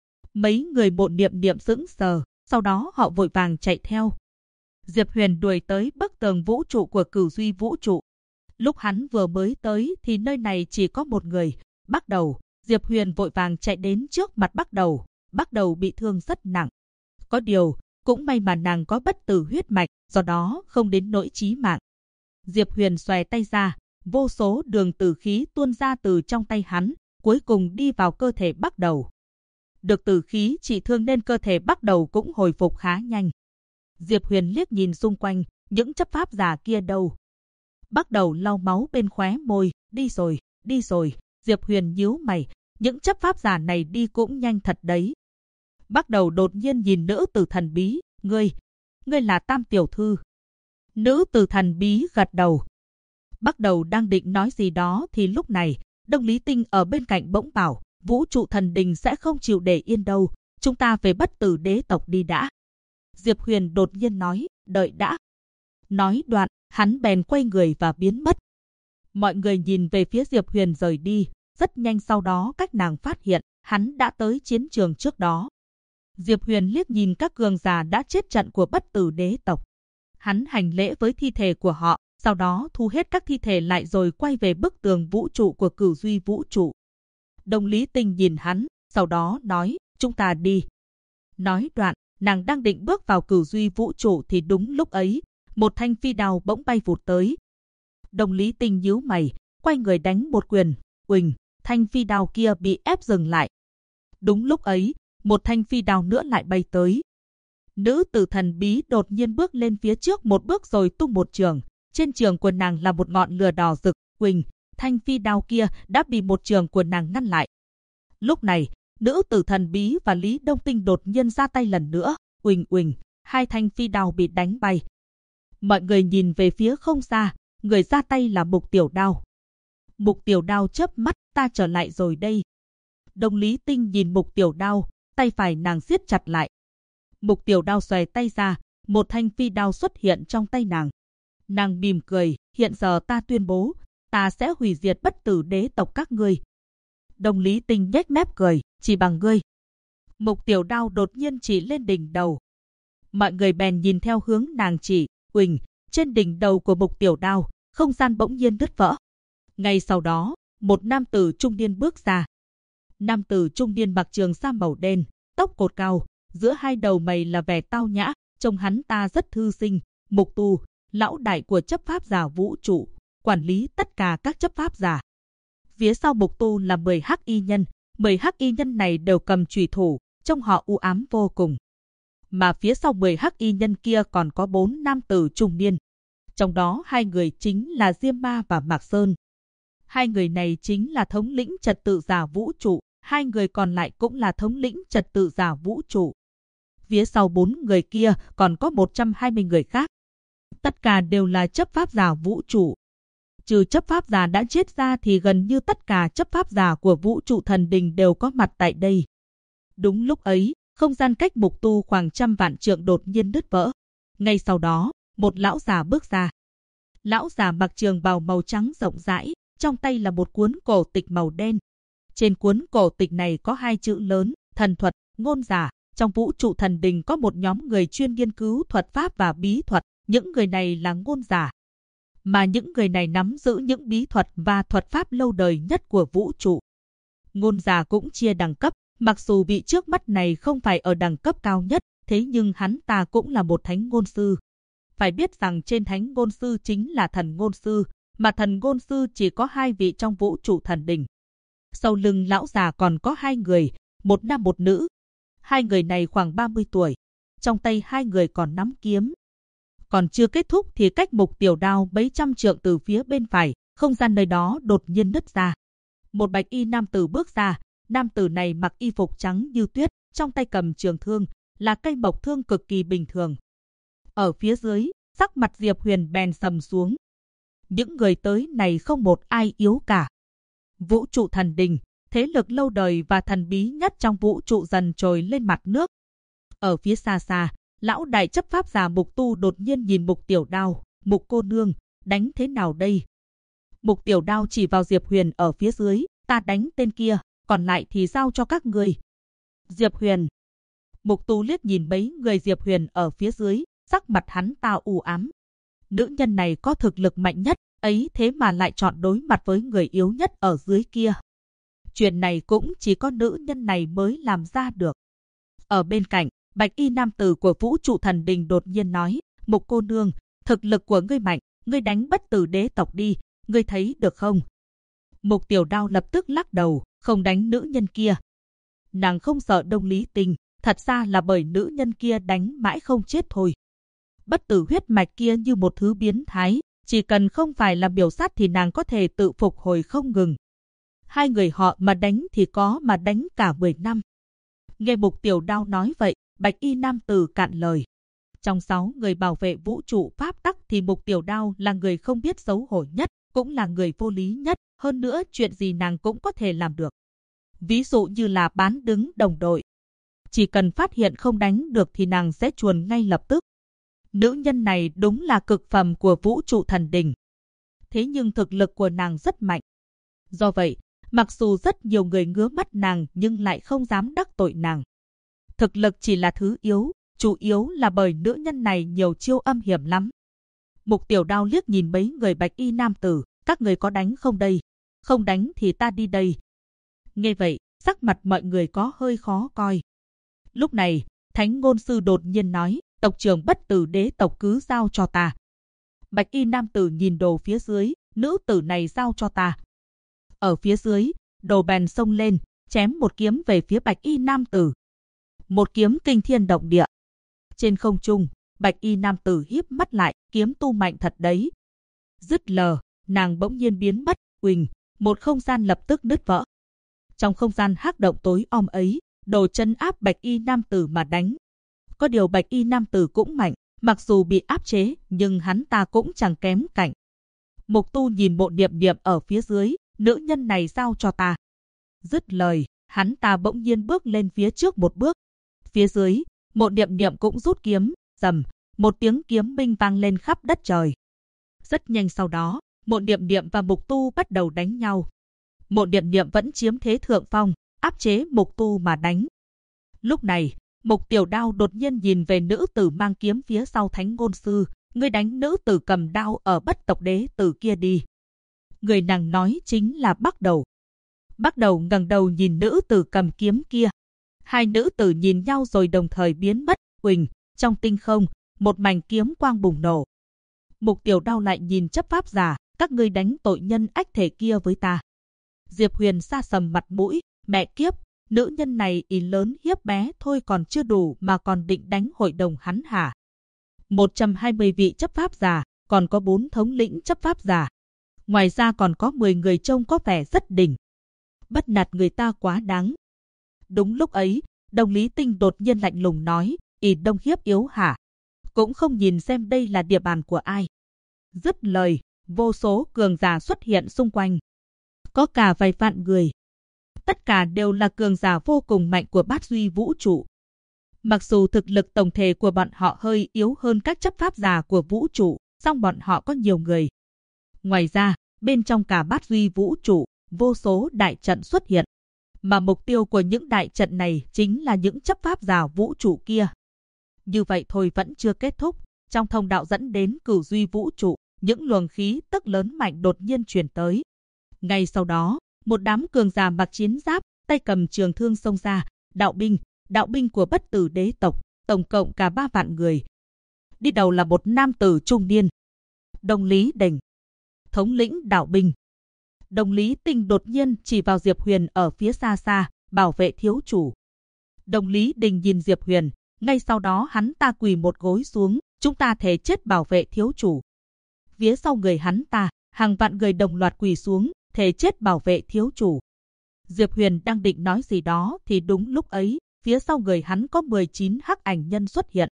Mấy người Mộ Niệm Niệm sững sờ, sau đó họ vội vàng chạy theo. Diệp Huyền đuổi tới bức tường vũ trụ của Cửu Duy vũ trụ. Lúc hắn vừa mới tới thì nơi này chỉ có một người, Bắc Đầu. Diệp Huyền vội vàng chạy đến trước mặt Bắc Đầu. Bắc Đầu bị thương rất nặng. Có điều, cũng may mà nàng có bất tử huyết mạch, do đó không đến nỗi chí mạng. Diệp Huyền xòe tay ra, vô số đường tử khí tuôn ra từ trong tay hắn, cuối cùng đi vào cơ thể Bắc Đầu. Được tử khí trị thương nên cơ thể Bắc Đầu cũng hồi phục khá nhanh. Diệp Huyền liếc nhìn xung quanh, những chấp pháp giả kia đâu? Bắc Đầu lau máu bên khóe môi, đi rồi, đi rồi. Diệp Huyền nhíu mày, những chấp pháp giả này đi cũng nhanh thật đấy. Bắc Đầu đột nhiên nhìn nữ tử thần bí, ngươi là Tam tiểu thư. Nữ tử thần bí gật đầu. Bắc Đầu đang định nói gì đó thì lúc này, Đông Lý Tinh ở bên cạnh bỗng bảo, vũ trụ thần đình sẽ không chịu để yên đâu, chúng ta về Bất Tử Đế tộc đi đã. Diệp Huyền đột nhiên nói, đợi đã. Nói đoạn, hắn bèn quay người và biến mất. Mọi người nhìn về phía Diệp Huyền rời đi, rất nhanh sau đó các nàng phát hiện, hắn đã tới chiến trường trước đó. Diệp Huyền liếc nhìn các cường giả đã chết trận của Bất Tử Đế tộc. Hắn hành lễ với thi thể của họ, sau đó thu hết các thi thể lại rồi quay về bức tường vũ trụ của Cửu Duy vũ trụ. Đông Lý Tinh nhìn hắn, sau đó nói, chúng ta đi. Nói đoạn, nàng đang định bước vào Cửu Duy vũ trụ thì đúng lúc ấy, một thanh phi đao bỗng bay vụt tới. Đông Lý Tinh nhíu mày, quay người đánh một quyền, uỳnh, thanh phi đao kia bị ép dừng lại. Đúng lúc ấy, một thanh phi đao nữa lại bay tới. Nữ tử thần bí đột nhiên bước lên phía trước một bước rồi tung một trường. Trên trường của nàng là một ngọn lửa đỏ rực, uỳnh, thanh phi đao kia đã bị một trường của nàng ngăn lại. Lúc này, nữ tử thần bí và Lý Đông Tinh đột nhiên ra tay lần nữa, uỳnh uỳnh, hai thanh phi đao bị đánh bay. Mọi người nhìn về phía không xa, người ra tay là Mục Tiểu Đao. Mục Tiểu Đao chớp mắt, ta trở lại rồi đây. Đông Lý Tinh nhìn Mục Tiểu Đao, tay phải nàng siết chặt lại. Mục Tiểu Đao xòe tay ra, một thanh phi đao xuất hiện trong tay nàng. Nàng mỉm cười, hiện giờ ta tuyên bố, ta sẽ hủy diệt Bất Tử Đế tộc các ngươi. Đông Lý Tinh nhếch mép cười, chỉ bằng ngươi. Mục Tiểu Đao đột nhiên chỉ lên đỉnh đầu. Mọi người bèn nhìn theo hướng nàng chỉ, uỳnh, trên đỉnh đầu của Mục Tiểu Đao, không gian bỗng nhiên đứt vỡ. Ngay sau đó, một nam tử trung niên bước ra. Nam tử trung niên mặc trường sa màu đen, tóc cột cao, giữa hai đầu mày là vẻ tao nhã, trông hắn ta rất thư sinh. Mục Tu, lão đại của chấp pháp giả vũ trụ, quản lý tất cả các chấp pháp giả. Phía sau Mục Tu là 10 hắc y nhân, 10 hắc y nhân này đều cầm chùy thủ, trông họ u ám vô cùng. Mà phía sau 10 hắc y nhân kia còn có 4 nam tử trung niên. Trong đó 2 người chính là Diêm Ma và Mạc Sơn. 2 người này chính là thống lĩnh trật tự giả vũ trụ, 2 người còn lại cũng là thống lĩnh trật tự giả vũ trụ. Phía sau 4 người kia còn có 120 người khác. Tất cả đều là chấp pháp giả vũ trụ. Trừ chấp pháp giả đã chết ra thì gần như tất cả chấp pháp giả của vũ trụ thần đình đều có mặt tại đây. Đúng lúc ấy, không gian cách Mục Tu khoảng 100 vạn trượng đột nhiên đứt vỡ. Ngay sau đó, một lão già bước ra. Lão già mặc trường bào màu trắng rộng rãi, trong tay là một cuốn cổ tịch màu đen. Trên cuốn cổ tịch này có 2 chữ lớn, thần thuật, ngôn giả. Trong vũ trụ thần đình có một nhóm người chuyên nghiên cứu thuật pháp và bí thuật, những người này là ngôn giả. Mà những người này nắm giữ những bí thuật và thuật pháp lâu đời nhất của vũ trụ. Ngôn giả cũng chia đẳng cấp, mặc dù vị trước mắt này không phải ở đẳng cấp cao nhất, thế nhưng hắn ta cũng là một thánh ngôn sư. Phải biết rằng trên thánh ngôn sư chính là thần ngôn sư, mà thần ngôn sư chỉ có 2 vị trong vũ trụ thần đình. Sau lưng lão già còn có 2 người, một nam một nữ. 2 người này khoảng 30 tuổi, trong tay 2 người còn nắm kiếm. Còn chưa kết thúc thì cách Mục Tiểu Đao mấy trăm trượng từ phía bên phải, không gian nơi đó đột nhiên nứt ra. Một bạch y nam tử bước ra, nam tử này mặc y phục trắng như tuyết, trong tay cầm trường thương, là cây mộc thương cực kỳ bình thường. Ở phía dưới, sắc mặt Diệp Huyền bèn sầm xuống. Những người tới này không một ai yếu cả. Vũ trụ thần đình, thế lực lâu đời và thần bí nhất trong vũ trụ dần trồi lên mặt nước. Ở phía xa xa, lão đại chấp pháp giả Mục Tu đột nhiên nhìn Mục Tiểu Đao, Mục cô nương, đánh thế nào đây? Mục Tiểu Đao chỉ vào Diệp Huyền ở phía dưới, ta đánh tên kia, còn lại thì giao cho các người. Diệp Huyền. Mục Tu liếc nhìn mấy người Diệp Huyền ở phía dưới, sắc mặt hắn ta u ám. Nữ nhân này có thực lực mạnh nhất, ấy thế mà lại chọn đối mặt với người yếu nhất ở dưới kia. Chuyện này cũng chỉ có nữ nhân này mới làm ra được. Ở bên cạnh, bạch y nam tử của vũ trụ thần đình đột nhiên nói, Mục cô nương, thực lực của ngươi mạnh, ngươi đánh bất tử đế tộc đi, ngươi thấy được không? Mục Tiểu Đao lập tức lắc đầu, không đánh nữ nhân kia. Nàng không sợ Đông Lý Tinh, thật ra là bởi nữ nhân kia đánh mãi không chết thôi. Bất tử huyết mạch kia như một thứ biến thái, chỉ cần không phải là biểu sát thì nàng có thể tự phục hồi không ngừng. 2 người họ mà đánh thì có mà đánh cả 10 năm. Nghe Mục Tiểu Đao nói vậy, bạch y nam tử cạn lời. Trong 6 người bảo vệ vũ trụ pháp tắc thì Mục Tiểu Đao là người không biết xấu hổ nhất, cũng là người vô lý nhất, hơn nữa chuyện gì nàng cũng có thể làm được. Ví dụ như là bán đứng đồng đội. Chỉ cần phát hiện không đánh được thì nàng sẽ chuồn ngay lập tức. Nữ nhân này đúng là cực phẩm của vũ trụ thần đình. Thế nhưng thực lực của nàng rất mạnh. Do vậy, mặc dù rất nhiều người ngứa mắt nàng nhưng lại không dám đắc tội nàng. Thực lực chỉ là thứ yếu, chủ yếu là bởi nữ nhân này nhiều chiêu âm hiểm lắm. Mục Tiểu Đao liếc nhìn mấy người bạch y nam tử, các người có đánh không đây? Không đánh thì ta đi đây. Nghe vậy, sắc mặt mọi người có hơi khó coi. Lúc này, thánh ngôn sư đột nhiên nói, tộc trưởng bất tử đế tộc cứ giao cho ta. Bạch y nam tử nhìn đồ phía dưới, nữ tử này giao cho ta. Ở phía dưới, đồ bèn xông lên, chém một kiếm về phía bạch y nam tử. Một kiếm kinh thiên động địa. Trên không trung, bạch y nam tử híp mắt lại, kiếm tu mạnh thật đấy. Dứt lờ, nàng bỗng nhiên biến mất, uỳnh, một không gian lập tức nứt vỡ. Trong không gian hắc động tối om ấy, đồ trấn áp bạch y nam tử mà đánh. Có điều bạch y nam tử cũng mạnh, mặc dù bị áp chế, nhưng hắn ta cũng chẳng kém cạnh. Mục Tu nhìn Mộ Niệm Niệm ở phía dưới, nữ nhân này giao cho ta. Dứt lời, hắn ta bỗng nhiên bước lên phía trước một bước. Phía dưới, Mộ Niệm Niệm cũng rút kiếm, rầm, một tiếng kiếm minh vang lên khắp đất trời. Rất nhanh sau đó, Mộ Niệm Niệm và Mục Tu bắt đầu đánh nhau. Mộ Niệm Niệm vẫn chiếm thế thượng phong, áp chế Mục Tu mà đánh. Lúc này, Mục Tiểu Đao đột nhiên nhìn về nữ tử mang kiếm phía sau thánh ngôn sư, ngươi đánh nữ tử cầm đao ở bất tộc đế tử kia đi. Người nàng nói chính là Bắc Đầu. Bắc Đầu ngẩng đầu nhìn nữ tử cầm kiếm kia. 2 nữ tử nhìn nhau rồi đồng thời biến mất, uỳnh, trong tinh không, một mảnh kiếm quang bùng nổ. Mục Tiểu Đao lại nhìn chấp pháp giả, các ngươi đánh tội nhân ách thể kia với ta. Diệp Huyền sa sầm mặt mũi, mẹ kiếp, nữ nhân này ý lớn hiếp bé thôi còn chưa đủ mà còn định đánh hội đồng hắn hả? 120 vị chấp pháp giả, còn có 4 thống lĩnh chấp pháp giả. Ngoài ra còn có 10 người trông có vẻ rất đỉnh. Bắt nạt người ta quá đáng. Đúng lúc ấy, Đông Lý Tinh đột nhiên lạnh lùng nói, ỷ đông hiếp yếu hả? Cũng không nhìn xem đây là địa bàn của ai. Dứt lời, vô số cường giả xuất hiện xung quanh. Có cả vài vạn người. Tất cả đều là cường giả vô cùng mạnh của bát duy vũ trụ. Mặc dù thực lực tổng thể của bọn họ hơi yếu hơn các chấp pháp giả của vũ trụ, song bọn họ có nhiều người. Ngoài ra, bên trong cả bát duy vũ trụ, vô số đại trận xuất hiện. Mà mục tiêu của những đại trận này chính là những chấp pháp giả vũ trụ kia. Như vậy thôi vẫn chưa kết thúc. Trong thông đạo dẫn đến cửu duy vũ trụ, những luồng khí tức lớn mạnh đột nhiên truyền tới. Ngay sau đó, một đám cường giả mặc chiến giáp, tay cầm trường thương xông ra, đạo binh của bất tử đế tộc, tổng cộng cả 3 vạn người. Đi đầu là một nam tử trung niên. Đông Lý Đình, thống lĩnh đạo binh. Đông Lý Đình đột nhiên chỉ vào Diệp Huyền ở phía xa xa, bảo vệ thiếu chủ. Đông Lý Đình nhìn Diệp Huyền, ngay sau đó hắn ta quỳ một gối xuống, chúng ta thề chết bảo vệ thiếu chủ. Phía sau người hắn ta, hàng vạn người đồng loạt quỳ xuống, thề chết bảo vệ thiếu chủ. Diệp Huyền đang định nói gì đó thì đúng lúc ấy, phía sau người hắn có 19 hắc ảnh nhân xuất hiện.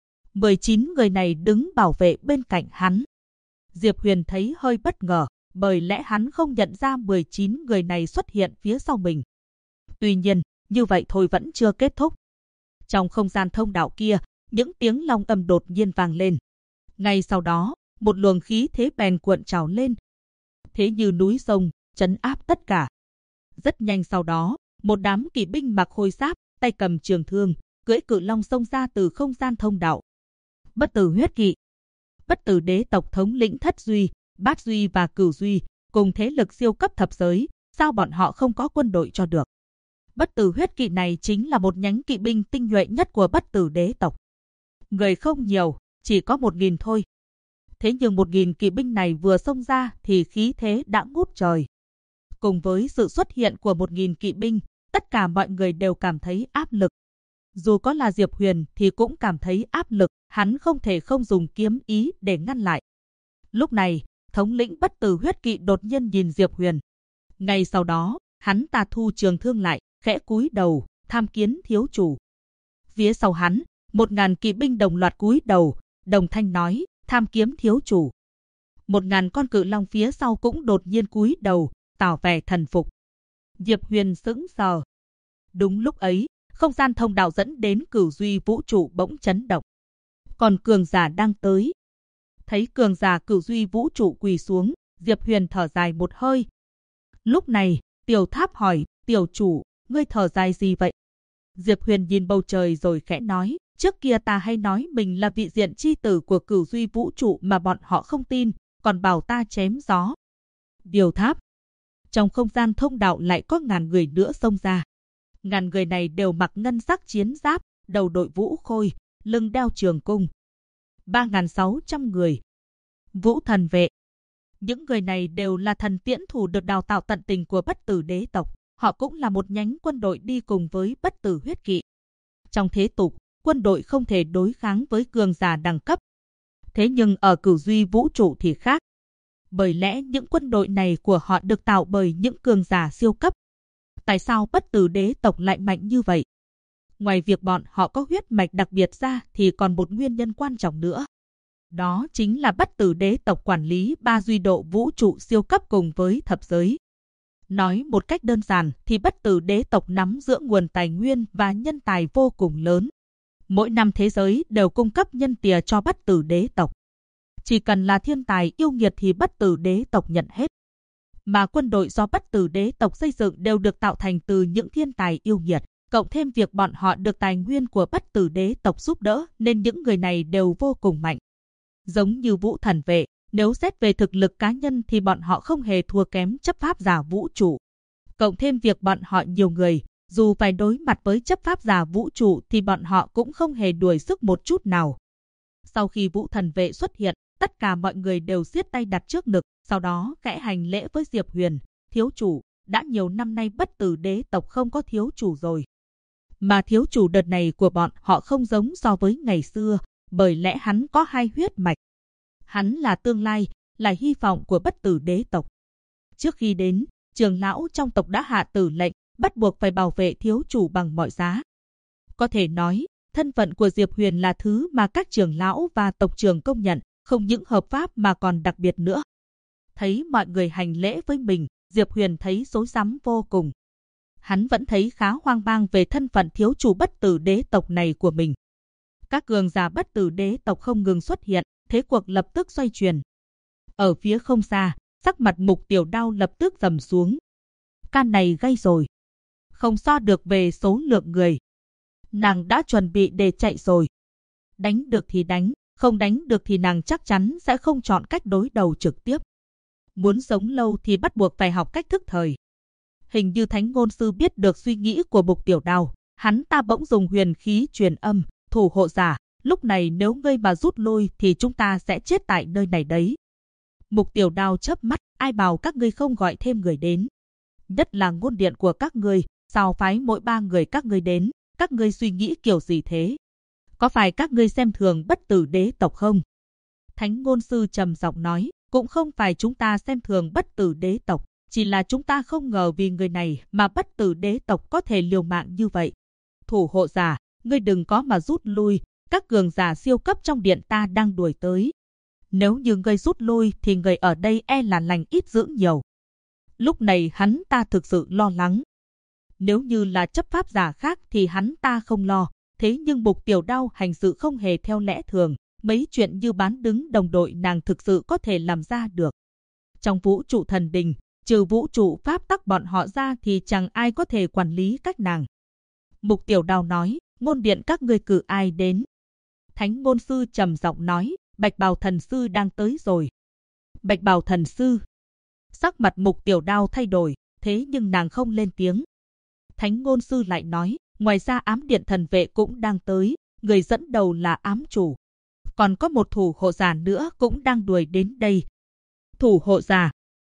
19 người này đứng bảo vệ bên cạnh hắn. Diệp Huyền thấy hơi bất ngờ, bởi lẽ hắn không nhận ra 19 người này xuất hiện phía sau mình. Tuy nhiên, như vậy thôi vẫn chưa kết thúc. Trong không gian thông đạo kia, những tiếng long âm đột nhiên vang lên. Ngay sau đó, một luồng khí thế bèn cuộn trào lên. Thế như núi sông, trấn áp tất cả. Rất nhanh sau đó, một đám kỵ binh mặc khôi giáp, tay cầm trường thương, cưỡi cự long xông ra từ không gian thông đạo. Bất tử huyết kỵ, bất tử đế tộc thống lĩnh Thất Duy, Bát Duy và Cửu Duy, cùng thế lực siêu cấp thập giới, sao bọn họ không có quân đội cho được? Bất tử huyết kỵ này chính là một nhánh kỵ binh tinh nhuệ nhất của bất tử đế tộc. Người không nhiều, chỉ có 1000 thôi. Thế nhưng 1000 kỵ binh này vừa xông ra thì khí thế đã ngút trời. Cùng với sự xuất hiện của 1000 kỵ binh, tất cả mọi người đều cảm thấy áp lực. Dù có là Diệp Huyền thì cũng cảm thấy áp lực, hắn không thể không dùng kiếm ý để ngăn lại. Lúc này, thống lĩnh bất tử huyết kỵ đột nhiên nhìn Diệp Huyền. Ngay sau đó, hắn ta thu trường thương lại, khẽ cúi đầu, tham kiến thiếu chủ. Phía sau hắn, 1000 kỵ binh đồng loạt cúi đầu, đồng thanh nói, tham kiếm thiếu chủ. 1000 con cự long phía sau cũng đột nhiên cúi đầu, tỏ vẻ thần phục. Diệp Huyền sững sờ. Đúng lúc ấy, không gian thông đạo dẫn đến cửu duy vũ trụ bỗng chấn động. Còn cường giả đang tới. Thấy cường giả cửu duy vũ trụ quỳ xuống, Diệp Huyền thở dài một hơi. Lúc này, Tiểu Tháp hỏi, tiểu chủ, ngươi thở dài gì vậy? Diệp Huyền nhìn bầu trời rồi khẽ nói, trước kia ta hay nói mình là vị diện chi tử của cửu duy vũ trụ mà bọn họ không tin, còn bảo ta chém gió. Điều Tháp. Trong không gian thông đạo lại có ngàn người nữa xông ra. Ngàn người này đều mặc ngân sắc chiến giáp, đầu đội vũ khôi, lưng đeo trường cung. 3600 người. Vũ thần vệ. Những người này đều là thần tiễn thủ được đào tạo tận tình của bất tử đế tộc. Họ cũng là một nhánh quân đội đi cùng với bất tử huyết kỵ. Trong thế tục, quân đội không thể đối kháng với cường giả đẳng cấp. Thế nhưng ở cửu duy vũ trụ thì khác. Bởi lẽ những quân đội này của họ được tạo bởi những cường giả siêu cấp. Tại sao bất tử đế tộc lại mạnh như vậy? Ngoài việc bọn họ có huyết mạch đặc biệt ra thì còn một nguyên nhân quan trọng nữa. Đó chính là bất tử đế tộc quản lý 3 duy độ vũ trụ siêu cấp cùng với thập giới. Nói một cách đơn giản thì bất tử đế tộc nắm giữ nguồn tài nguyên và nhân tài vô cùng lớn. Mỗi năm thế giới đều cung cấp nhân tìa cho bất tử đế tộc. Chỉ cần là thiên tài yêu nghiệt thì bất tử đế tộc nhận hết. Mà quân đội do bất tử đế tộc xây dựng đều được tạo thành từ những thiên tài yêu nghiệt. Cộng thêm việc bọn họ được tài nguyên của bất tử đế tộc giúp đỡ nên những người này đều vô cùng mạnh. Giống như vũ thần vệ, nếu xét về thực lực cá nhân thì bọn họ không hề thua kém chấp pháp giả vũ trụ. Cộng thêm việc bọn họ nhiều người, dù phải đối mặt với chấp pháp giả vũ trụ thì bọn họ cũng không hề đuổi sức một chút nào. Sau khi vũ thần vệ xuất hiện, tất cả mọi người đều siết tay đặt trước ngực, sau đó khẽ hành lễ với Diệp Huyền. Thiếu chủ, đã nhiều năm nay bất tử đế tộc không có thiếu chủ rồi. Mà thiếu chủ đợt này của bọn họ không giống so với ngày xưa, bởi lẽ hắn có 2 huyết mạch. Hắn là tương lai, là hy vọng của bất tử đế tộc. Trước khi đến, trưởng lão trong tộc đã hạ tử lệnh, bắt buộc phải bảo vệ thiếu chủ bằng mọi giá. Có thể nói, thân phận của Diệp Huyền là thứ mà các trưởng lão và tộc trưởng công nhận, không những hợp pháp mà còn đặc biệt nữa. Thấy mọi người hành lễ với mình, Diệp Huyền thấy rối rắm vô cùng. Hắn vẫn thấy khá hoang mang về thân phận thiếu chủ bất tử đế tộc này của mình. Các cường giả bất tử đế tộc không ngừng xuất hiện, thế cuộc lập tức xoay chuyển. Ở phía không xa, sắc mặt Mục Tiểu Đao lập tức trầm xuống. Can này gây rồi. Không so được về số lượng người. Nàng đã chuẩn bị để chạy rồi. Đánh được thì đánh, không đánh được thì nàng chắc chắn sẽ không chọn cách đối đầu trực tiếp. Muốn sống lâu thì bắt buộc phải học cách thức thời. Hình như Thánh Ngôn Sư biết được suy nghĩ của Mục Tiểu Đao, hắn ta bỗng dùng huyền khí truyền âm, thủ hộ giả, lúc này nếu ngươi mà rút lui thì chúng ta sẽ chết tại nơi này đấy. Mục Tiểu Đao chớp mắt, ai bảo các ngươi không gọi thêm người đến. Nhất là ngôn điện của các ngươi, sao phái mỗi 3 người các ngươi đến, các ngươi suy nghĩ kiểu gì thế? Có phải các ngươi xem thường bất tử đế tộc không? Thánh Ngôn Sư trầm giọng nói, cũng không phải chúng ta xem thường bất tử đế tộc, chỉ là chúng ta không ngờ vì người này mà bất tử đế tộc có thể liều mạng như vậy. Thủ hộ giả, ngươi đừng có mà rút lui, các cường giả siêu cấp trong điện ta đang đuổi tới. Nếu như ngươi rút lui thì người ở đây e là lành ít dưỡng nhiều. Lúc này hắn ta thực sự lo lắng. Nếu như là chấp pháp giả khác thì hắn ta không lo, thế nhưng Mục Tiểu Đao hành sự không hề theo lẽ thường, mấy chuyện như bán đứng đồng đội nàng thực sự có thể làm ra được. Trong vũ trụ thần đình, trừ vũ trụ pháp tắc bọn họ ra thì chẳng ai có thể quản lý các nàng. Mục Tiểu Đao nói, ngôn điện các ngươi cử ai đến? Thánh Ngôn Sư trầm giọng nói, Bạch Bào Thần Sư đang tới rồi. Bạch Bào Thần Sư. Sắc mặt Mục Tiểu Đao thay đổi, thế nhưng nàng không lên tiếng. Thánh Ngôn Sư lại nói, ngoài ra ám điện thần vệ cũng đang tới, người dẫn đầu là ám chủ. Còn có một thủ hộ giả nữa cũng đang đuổi đến đây. Thủ hộ giả.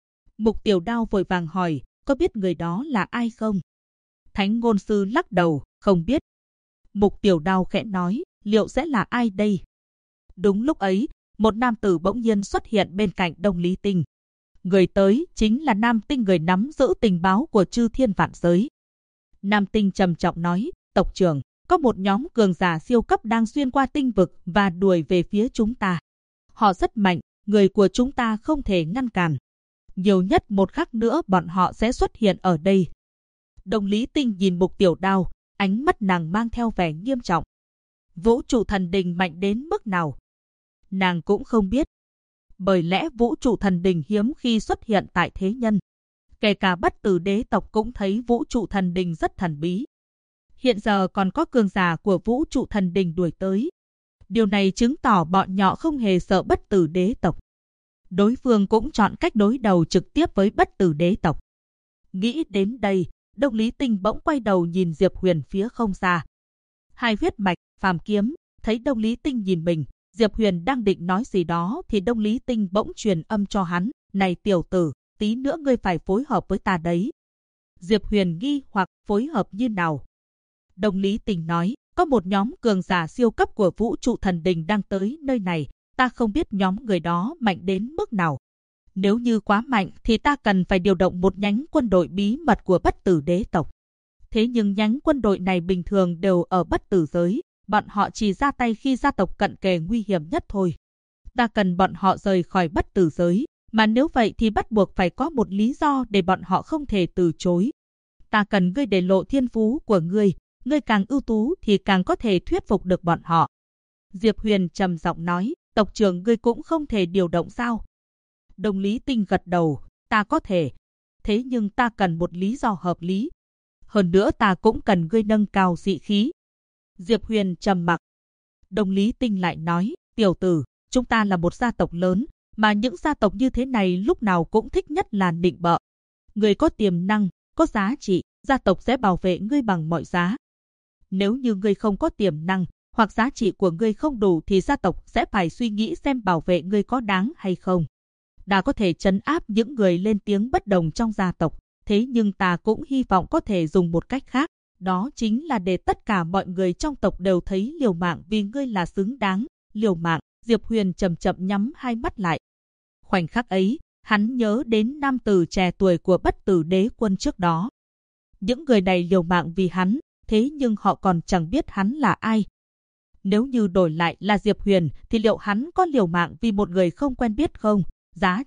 Mục Tiểu Đao vội vàng hỏi, có biết người đó là ai không? Thánh Ngôn Sư lắc đầu, không biết. Mục Tiểu Đao khẽ nói, liệu sẽ là ai đây? Đúng lúc ấy, một nam tử bỗng nhiên xuất hiện bên cạnh Đông Lý Tinh. Người tới chính là Nam Tinh, người nắm giữ tình báo của chư thiên vạn giới. Nam Tinh trầm trọng nói, tộc trưởng, có một nhóm cường giả siêu cấp đang xuyên qua tinh vực và đuổi về phía chúng ta. Họ rất mạnh, người của chúng ta không thể ngăn cản. Nhiều nhất một khắc nữa bọn họ sẽ xuất hiện ở đây. Đông Lý Tinh nhìn Mục Tiểu Đao, ánh mắt nàng mang theo vẻ nghiêm trọng. Vũ trụ thần đình mạnh đến mức nào? Nàng cũng không biết. Bởi lẽ vũ trụ thần đình hiếm khi xuất hiện tại thế nhân. Kể cả bất tử đế tộc cũng thấy vũ trụ thần đình rất thần bí. Hiện giờ còn có cường giả của vũ trụ thần đình đuổi tới. Điều này chứng tỏ bọn nhỏ không hề sợ bất tử đế tộc. Đối phương cũng chọn cách đối đầu trực tiếp với bất tử đế tộc. Nghĩ đến đây, Đông Lý Tinh bỗng quay đầu nhìn Diệp Huyền phía không xa. Hai huyết mạch, phàm kiếm, thấy Đông Lý Tinh nhìn mình, Diệp Huyền đang định nói gì đó thì Đông Lý Tinh bỗng truyền âm cho hắn, này tiểu tử, tí nữa ngươi phải phối hợp với ta đấy. Diệp Huyền nghi hoặc phối hợp như nào? Đông Lý Tinh nói, có một nhóm cường giả siêu cấp của vũ trụ thần đình đang tới nơi này, ta không biết nhóm người đó mạnh đến mức nào. Nếu như quá mạnh thì ta cần phải điều động một nhánh quân đội bí mật của bất tử đế tộc. Thế nhưng nhánh quân đội này bình thường đều ở bất tử giới, bọn họ chỉ ra tay khi gia tộc cận kề nguy hiểm nhất thôi. Ta cần bọn họ rời khỏi bất tử giới, mà nếu vậy thì bắt buộc phải có một lý do để bọn họ không thể từ chối. Ta cần ngươi để lộ thiên phú của ngươi càng ưu tú thì càng có thể thuyết phục được bọn họ. Diệp Huyền trầm giọng nói, tộc trưởng ngươi cũng không thể điều động sao? Đông Lý Tinh gật đầu, ta có thể. Thế nhưng ta cần một lý do hợp lý. Hơn nữa ta cũng cần ngươi nâng cao dị khí. Diệp Huyền trầm mặc. Đông Lý Tinh lại nói, tiểu tử, chúng ta là một gia tộc lớn, mà những gia tộc như thế này lúc nào cũng thích nhất là nịnh bợ. Ngươi có tiềm năng, có giá trị, gia tộc sẽ bảo vệ ngươi bằng mọi giá. Nếu như ngươi không có tiềm năng, hoặc giá trị của ngươi không đủ thì gia tộc sẽ phải suy nghĩ xem bảo vệ ngươi có đáng hay không. Ta có thể trấn áp những người lên tiếng bất đồng trong gia tộc, thế nhưng ta cũng hy vọng có thể dùng một cách khác. Đó chính là để tất cả mọi người trong tộc đều thấy liều mạng vì ngươi là xứng đáng. Liều mạng, Diệp Huyền chậm chậm nhắm hai mắt lại. Khoảnh khắc ấy, hắn nhớ đến nam tử trẻ tuổi của bất tử đế quân trước đó. Những người này liều mạng vì hắn, thế nhưng họ còn chẳng biết hắn là ai. Nếu như đổi lại là Diệp Huyền thì liệu hắn có liều mạng vì một người không quen biết không? Giá trị,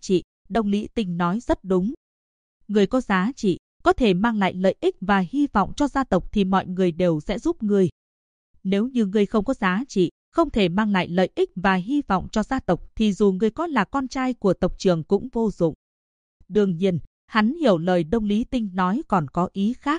Đông Lý Tinh nói rất đúng. Người có giá trị, có thể mang lại lợi ích và hy vọng cho gia tộc thì mọi người đều sẽ giúp người. Nếu như người không có giá trị, không thể mang lại lợi ích và hy vọng cho gia tộc thì dù người có là con trai của tộc trưởng cũng vô dụng. Đương nhiên, hắn hiểu lời Đông Lý Tinh nói còn có ý khác.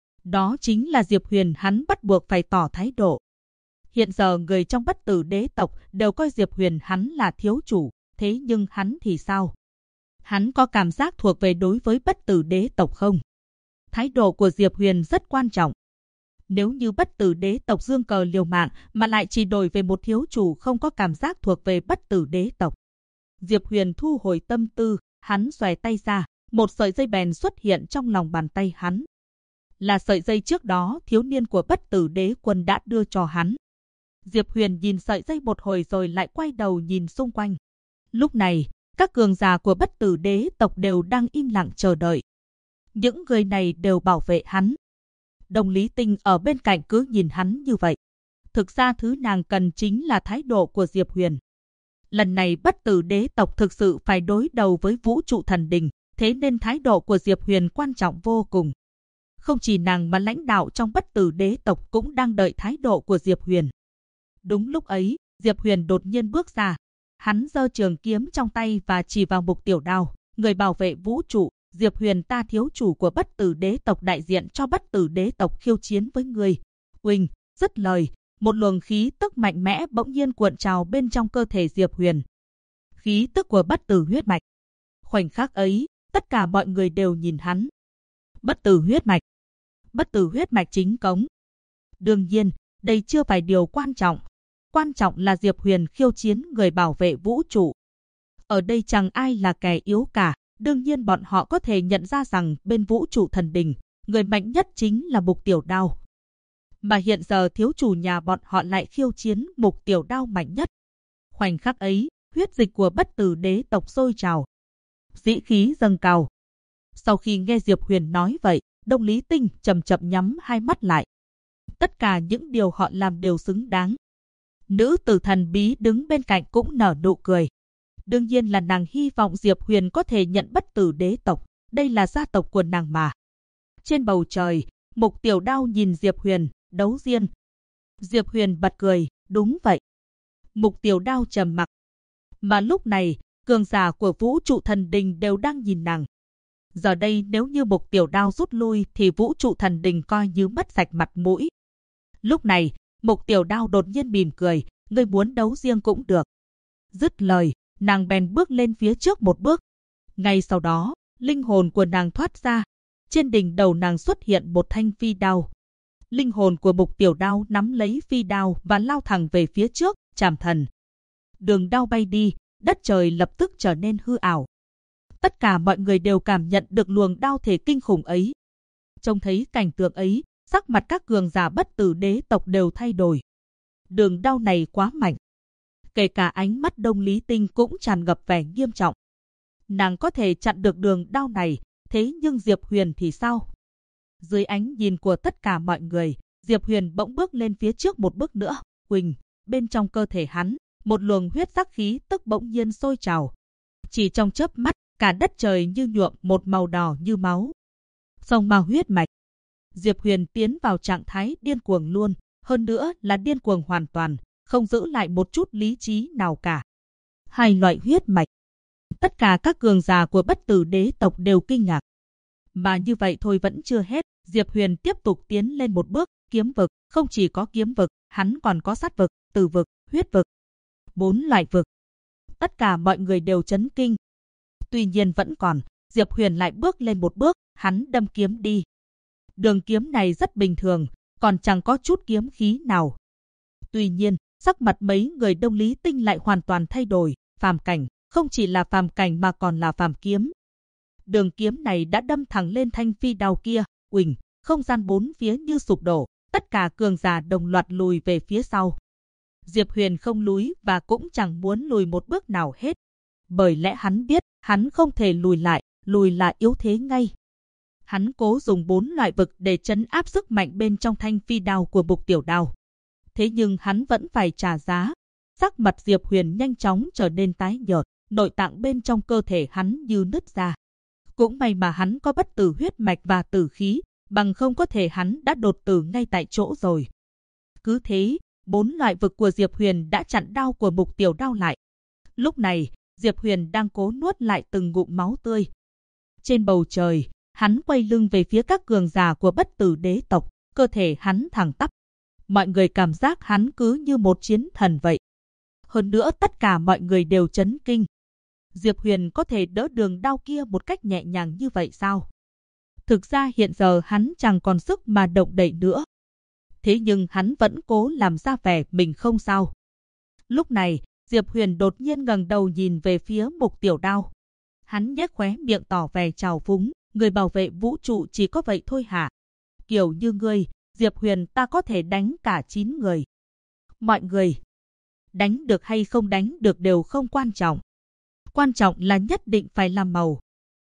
Đó chính là Diệp Huyền hắn bắt buộc phải tỏ thái độ. Hiện giờ người trong Bất Tử Đế tộc đều coi Diệp Huyền hắn là thiếu chủ, thế nhưng hắn thì sao? Hắn có cảm giác thuộc về đối với Bất Tử Đế tộc không? Thái độ của Diệp Huyền rất quan trọng. Nếu như Bất Tử Đế tộc dương cờ liều mạng mà lại chỉ đổi về một thiếu chủ không có cảm giác thuộc về Bất Tử Đế tộc. Diệp Huyền thu hồi tâm tư, hắn xòe tay ra, một sợi dây bèn xuất hiện trong lòng bàn tay hắn. Là sợi dây trước đó thiếu niên của Bất Tử Đế quân đã đưa cho hắn. Diệp Huyền nhìn sợi dây một hồi rồi lại quay đầu nhìn xung quanh. Lúc này, các cường giả của Bất Tử Đế tộc đều đang im lặng chờ đợi. Những người này đều bảo vệ hắn. Đông Lý Tinh ở bên cạnh cứ nhìn hắn như vậy. Thực ra thứ nàng cần chính là thái độ của Diệp Huyền. Lần này Bất Tử Đế tộc thực sự phải đối đầu với Vũ Trụ Thần Đình, thế nên thái độ của Diệp Huyền quan trọng vô cùng. Không chỉ nàng mà lãnh đạo trong Bất Tử Đế tộc cũng đang đợi thái độ của Diệp Huyền. Đúng lúc ấy, Diệp Huyền đột nhiên bước ra. Hắn giơ trường kiếm trong tay và chỉ vào Mục Tiểu Đao, người bảo vệ vũ trụ. Diệp Huyền ta thiếu chủ của Bất Tử Đế tộc đại diện cho Bất Tử Đế tộc khiêu chiến với người. Uỳnh, dứt lời, một luồng khí tức mạnh mẽ bỗng nhiên cuộn trào bên trong cơ thể Diệp Huyền. Khí tức của Bất Tử huyết mạch. Khoảnh khắc ấy, tất cả mọi người đều nhìn hắn. Bất Tử huyết mạch. Bất Tử huyết mạch chính cống. Đương nhiên, đây chưa phải điều quan trọng. Quan trọng là Diệp Huyền khiêu chiến người bảo vệ vũ trụ. Ở đây chẳng ai là kẻ yếu cả. Đương nhiên bọn họ có thể nhận ra rằng bên Vũ Trụ Thần Đình, người mạnh nhất chính là Mục Tiểu Đao. Mà hiện giờ thiếu chủ nhà bọn họ lại khiêu chiến Mục Tiểu Đao mạnh nhất. Khoảnh khắc ấy, huyết dịch của Bất Tử Đế tộc sôi trào. Dĩ khí dâng cao. Sau khi nghe Diệp Huyền nói vậy, Đông Lý Tinh chậm chậm nhắm hai mắt lại. Tất cả những điều họ làm đều xứng đáng. Nữ tử thần bí đứng bên cạnh cũng nở nụ cười. Đương nhiên là nàng hy vọng Diệp Huyền có thể nhận Bất Tử Đế tộc. Đây là gia tộc của nàng mà. Trên bầu trời, Mục Tiểu Đao nhìn Diệp Huyền, đấu diên. Diệp Huyền bật cười, đúng vậy. Mục Tiểu Đao trầm mặc. Mà lúc này, cường giả của Vũ Trụ Thần Đình đều đang nhìn nàng. Giờ đây nếu như Mục Tiểu Đao rút lui thì Vũ Trụ Thần Đình coi như mất sạch mặt mũi. Lúc này, Mục Tiểu Đao đột nhiên mỉm cười, ngươi muốn đấu riêng cũng được. Dứt lời, nàng bèn bước lên phía trước một bước. Ngay sau đó, linh hồn của nàng thoát ra. Trên đỉnh đầu nàng xuất hiện một thanh phi đao. Linh hồn của Mục Tiểu Đao nắm lấy phi đao và lao thẳng về phía trước, chạm thần. Đường đao bay đi, đất trời lập tức trở nên hư ảo. Tất cả mọi người đều cảm nhận được luồng đao thể kinh khủng ấy. Trông thấy cảnh tượng ấy, sắc mặt các cường giả Bất Tử Đế tộc đều thay đổi. Đường đao này quá mạnh. Kể cả ánh mắt Đông Lý Tinh cũng tràn ngập vẻ nghiêm trọng. Nàng có thể chặn được đường đao này, thế nhưng Diệp Huyền thì sao? Dưới ánh nhìn của tất cả mọi người, Diệp Huyền bỗng bước lên phía trước một bước nữa. Huỳnh, bên trong cơ thể hắn, một luồng huyết sắc khí tức bỗng nhiên sôi trào. Chỉ trong chớp mắt, cả đất trời như nhuộm một màu đỏ như máu. Sông ma huyết mạch. Diệp Huyền tiến vào trạng thái điên cuồng luôn, hơn nữa là điên cuồng hoàn toàn, không giữ lại một chút lý trí nào cả. Hai loại huyết mạch. Tất cả các cường giả của Bất Tử Đế tộc đều kinh ngạc. Mà như vậy thôi vẫn chưa hết, Diệp Huyền tiếp tục tiến lên một bước, kiếm vực, không chỉ có kiếm vực, hắn còn có sát vực, tử vực, huyết vực. 4 loại vực. Tất cả mọi người đều chấn kinh. Tuy nhiên vẫn còn, Diệp Huyền lại bước lên một bước, hắn đâm kiếm đi. Đường kiếm này rất bình thường, còn chẳng có chút kiếm khí nào. Tuy nhiên, sắc mặt mấy người Đông Lý Tinh lại hoàn toàn thay đổi, phàm cảnh, không chỉ là phàm cảnh mà còn là phàm kiếm. Đường kiếm này đã đâm thẳng lên thanh phi đao kia, uỳnh, không gian bốn phía như sụp đổ, tất cả cường giả đồng loạt lùi về phía sau. Diệp Huyền không lùi và cũng chẳng muốn lùi một bước nào hết. Bởi lẽ hắn biết, hắn không thể lùi là yếu thế ngay. Hắn cố dùng 4 loại vực để trấn áp sức mạnh bên trong thanh phi đao của Mục Tiểu Đao. Thế nhưng hắn vẫn phải trả giá. Sắc mặt Diệp Huyền nhanh chóng trở nên tái nhợt, nội tạng bên trong cơ thể hắn như nứt ra. Cũng may mà hắn có bất tử huyết mạch và tử khí, bằng không có thể hắn đã đột tử ngay tại chỗ rồi. Cứ thế, 4 loại vực của Diệp Huyền đã chặn đao của Mục Tiểu Đao lại. Lúc này, Diệp Huyền đang cố nuốt lại từng ngụm máu tươi. Trên bầu trời, hắn quay lưng về phía các cường giả của bất tử đế tộc, cơ thể hắn thẳng tắp. Mọi người cảm giác hắn cứ như một chiến thần vậy. Hơn nữa tất cả mọi người đều chấn kinh. Diệp Huyền có thể đỡ đường đao kia một cách nhẹ nhàng như vậy sao? Thực ra hiện giờ hắn chẳng còn sức mà động đậy nữa. Thế nhưng hắn vẫn cố làm ra vẻ mình không sao. Lúc này, Diệp Huyền đột nhiên ngẩng đầu nhìn về phía Mục Tiểu Đao. Hắn nhếch khóe miệng tỏ vẻ trào phúng, người bảo vệ vũ trụ chỉ có vậy thôi hả? Kiểu như ngươi, Diệp Huyền ta có thể đánh cả 9 người. Mọi người, đánh được hay không đánh được đều không quan trọng. Quan trọng là nhất định phải làm màu.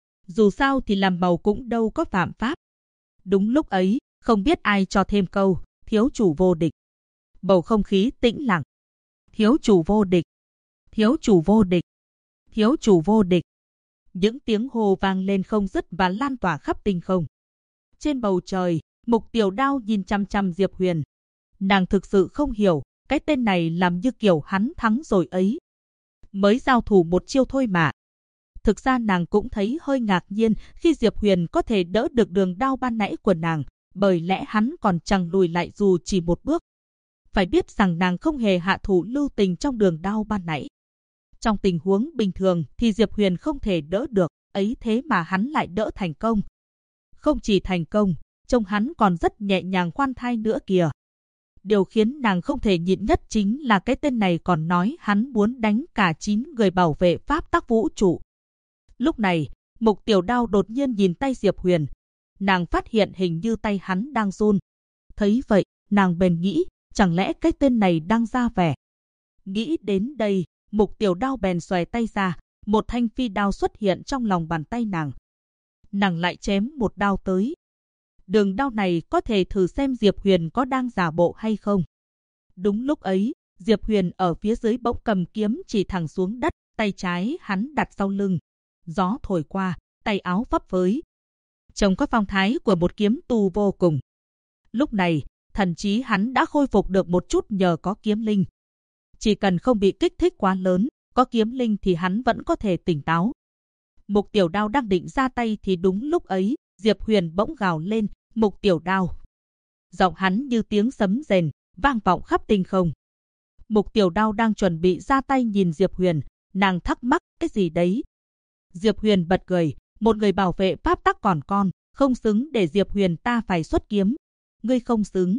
Dù sao thì làm màu cũng đâu có phạm pháp. Đúng lúc ấy, không biết ai cho thêm câu, thiếu chủ vô địch. Bầu không khí tĩnh lặng. Thiếu chủ vô địch. Thiếu chủ vô địch. Thiếu chủ vô địch. Những tiếng hô vang lên không dứt và lan tỏa khắp tinh không. Trên bầu trời, Mục Tiểu Đao nhìn chăm chăm Diệp Huyền. Nàng thực sự không hiểu, cái tên này làm như kiểu hắn thắng rồi ấy. Mới giao thủ một chiêu thôi mà. Thực ra nàng cũng thấy hơi ngạc nhiên khi Diệp Huyền có thể đỡ được đường đao ban nãy của nàng, bởi lẽ hắn còn chẳng lùi lại dù chỉ một bước. Phải biết rằng nàng không hề hạ thủ lưu tình trong đường đao ban nãy. Trong tình huống bình thường thì Diệp Huyền không thể đỡ được, ấy thế mà hắn lại đỡ thành công. Không chỉ thành công, trông hắn còn rất nhẹ nhàng khoan thai nữa kìa. Điều khiến nàng không thể nhịn nhất chính là cái tên này còn nói hắn muốn đánh cả 9 người bảo vệ pháp tắc vũ trụ. Lúc này, Mục Tiểu Đao đột nhiên nhìn tay Diệp Huyền. Nàng phát hiện hình như tay hắn đang run. Thấy vậy, nàng bèn nghĩ, chẳng lẽ cái tên này đang ra vẻ. Nghĩ đến đây, Mục Tiểu Đao bèn xòe tay ra, một thanh phi đao xuất hiện trong lòng bàn tay nàng. Nàng lại chém một đao tới. Đường đao này có thể thử xem Diệp Huyền có đang giả bộ hay không. Đúng lúc ấy, Diệp Huyền ở phía dưới bỗng cầm kiếm chỉ thẳng xuống đất, tay trái hắn đặt sau lưng. Gió thổi qua, tay áo phấp phới. Trông có phong thái của một kiếm tu vô cùng. Lúc này, thần trí hắn đã khôi phục được một chút nhờ có kiếm linh. Chỉ cần không bị kích thích quá lớn, có kiếm linh thì hắn vẫn có thể tỉnh táo. Mục Tiểu Đao đang định ra tay thì đúng lúc ấy, Diệp Huyền bỗng gào lên, Mục Tiểu Đao. Giọng hắn như tiếng sấm rền, vang vọng khắp tinh không. Mục Tiểu Đao đang chuẩn bị ra tay nhìn Diệp Huyền, nàng thắc mắc cái gì đấy. Diệp Huyền bật cười, một người bảo vệ pháp tắc còn con, không xứng để Diệp Huyền ta phải xuất kiếm. Ngươi không xứng.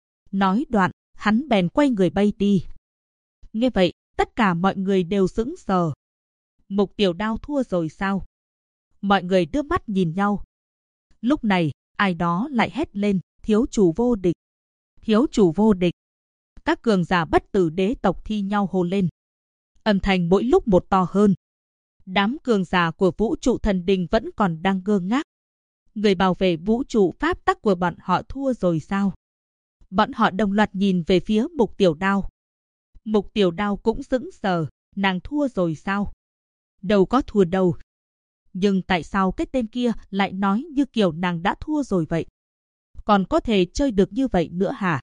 Nói đoạn, hắn bèn quay người bay đi. Nghe vậy, tất cả mọi người đều sững sờ. Mục Tiểu Đao thua rồi sao? Mọi người đưa mắt nhìn nhau. Lúc này, ai đó lại hét lên, thiếu chủ vô địch. Thiếu chủ vô địch. Các cường giả bất tử đế tộc thi nhau hô lên. Âm thanh mỗi lúc một to hơn. Đám cường giả của vũ trụ thần đình vẫn còn đang ngơ ngác. Người bảo vệ vũ trụ pháp tắc của bọn họ thua rồi sao? Bọn họ đồng loạt nhìn về phía Mục Tiểu Đao. Mục Tiểu Đao cũng sững sờ, nàng thua rồi sao? Đâu có thua đâu. Nhưng tại sao cái tên kia lại nói như kiểu nàng đã thua rồi vậy? Còn có thể chơi được như vậy nữa hả?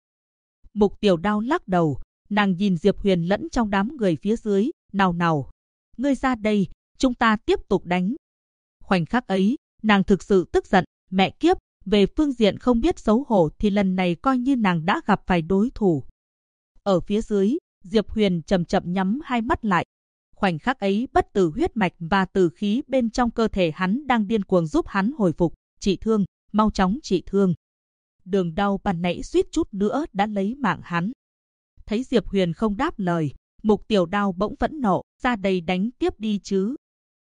Mục Tiểu Đao lắc đầu, nàng nhìn Diệp Huyền lẫn trong đám người phía dưới, nào nào. Ngươi ra đây, chúng ta tiếp tục đánh. Khoảnh khắc ấy, nàng thực sự tức giận, mẹ kiếp, về phương diện không biết xấu hổ thì lần này coi như nàng đã gặp phải đối thủ. Ở phía dưới, Diệp Huyền chậm chậm nhắm hai mắt lại. Khoảnh khắc ấy bất tử huyết mạch và tử khí bên trong cơ thể hắn đang điên cuồng giúp hắn hồi phục, trị thương, mau chóng trị thương. Đường đao ban nãy suýt chút nữa đã lấy mạng hắn. Thấy Diệp Huyền không đáp lời, Mục Tiểu Đao bỗng phẫn nộ, ra đây đánh tiếp đi chứ.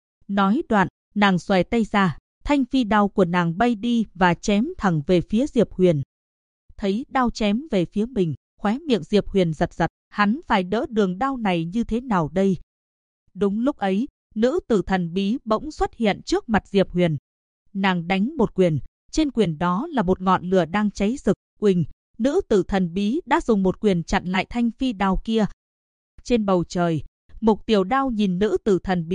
Nói đoạn, nàng xòe tay ra, thanh phi đao của nàng bay đi và chém thẳng về phía Diệp Huyền. Thấy đao chém về phía mình, khóe miệng Diệp Huyền giật giật, hắn phải đỡ đường đao này như thế nào đây? Đúng lúc ấy, nữ tử thần bí bỗng xuất hiện trước mặt Diệp Huyền. Nàng đánh một quyền, trên quyền đó là một ngọn lửa đang cháy rực, uỳnh, nữ tử thần bí đã dùng một quyền chặn lại thanh phi đao kia. Trên bầu trời, Mục Tiểu Đao nhìn nữ tử thần bí,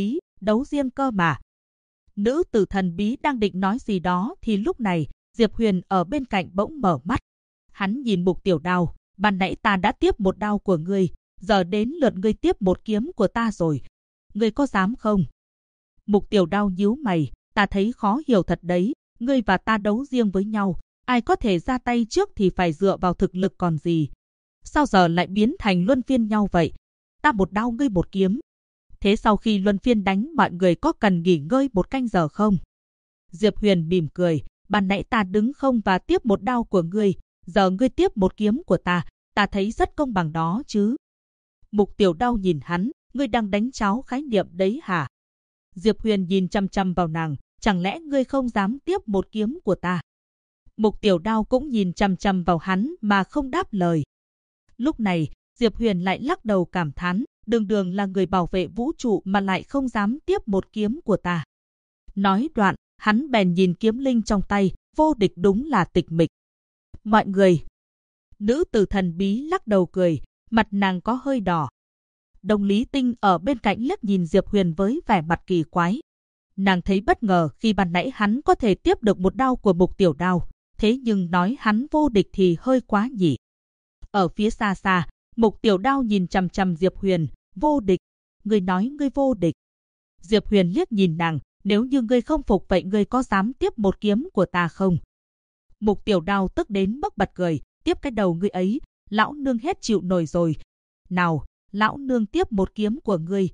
đấu riêng cơ mà. Nữ tử thần bí đang định nói gì đó thì lúc này, Diệp Huyền ở bên cạnh bỗng mở mắt. Hắn nhìn Mục Tiểu Đao, ban nãy ta đã tiếp một đao của ngươi, giờ đến lượt ngươi tiếp một kiếm của ta rồi. Ngươi có dám không? Mục Tiểu Đao nhíu mày, ta thấy khó hiểu thật đấy, ngươi và ta đấu riêng với nhau, ai có thể ra tay trước thì phải dựa vào thực lực còn gì. Sao giờ lại biến thành luân phiên nhau vậy? Ta một đao ngươi một kiếm. Thế sau khi luân phiên đánh mọi người có cần nghỉ ngơi một canh giờ không? Diệp Huyền mỉm cười, ban nãy ta đứng không và tiếp một đao của ngươi, giờ ngươi tiếp một kiếm của ta thấy rất công bằng đó chứ. Mục Tiểu Đao nhìn hắn, ngươi đang đánh cháo khái niệm đấy hả? Diệp Huyền nhìn chăm chăm vào nàng, chẳng lẽ ngươi không dám tiếp một kiếm của ta? Mục Tiểu Đao cũng nhìn chăm chăm vào hắn mà không đáp lời. Lúc này, Diệp Huyền lại lắc đầu cảm thán, đường đường là người bảo vệ vũ trụ mà lại không dám tiếp một kiếm của ta. Nói đoạn, hắn bèn nhìn kiếm linh trong tay, vô địch đúng là tịch mịch. Mọi người. Nữ tử thần bí lắc đầu cười, mặt nàng có hơi đỏ. Đồng Lý Tinh ở bên cạnh liếc nhìn Diệp Huyền với vẻ mặt kỳ quái. Nàng thấy bất ngờ khi ban nãy hắn có thể tiếp được một đao của Mục Tiểu Đao, thế nhưng nói hắn vô địch thì hơi quá nhỉ. Ở phía xa xa, Mục Tiểu Đao nhìn chằm chằm Diệp Huyền, vô địch, ngươi nói ngươi vô địch. Diệp Huyền liếc nhìn nàng, nếu như ngươi không phục vậy ngươi có dám tiếp một kiếm của ta không? Mục Tiểu Đao tức đến mức bật cười, tiếp cái đầu ngươi ấy, lão nương hết chịu nổi rồi. Nào, lão nương tiếp một kiếm của ngươi.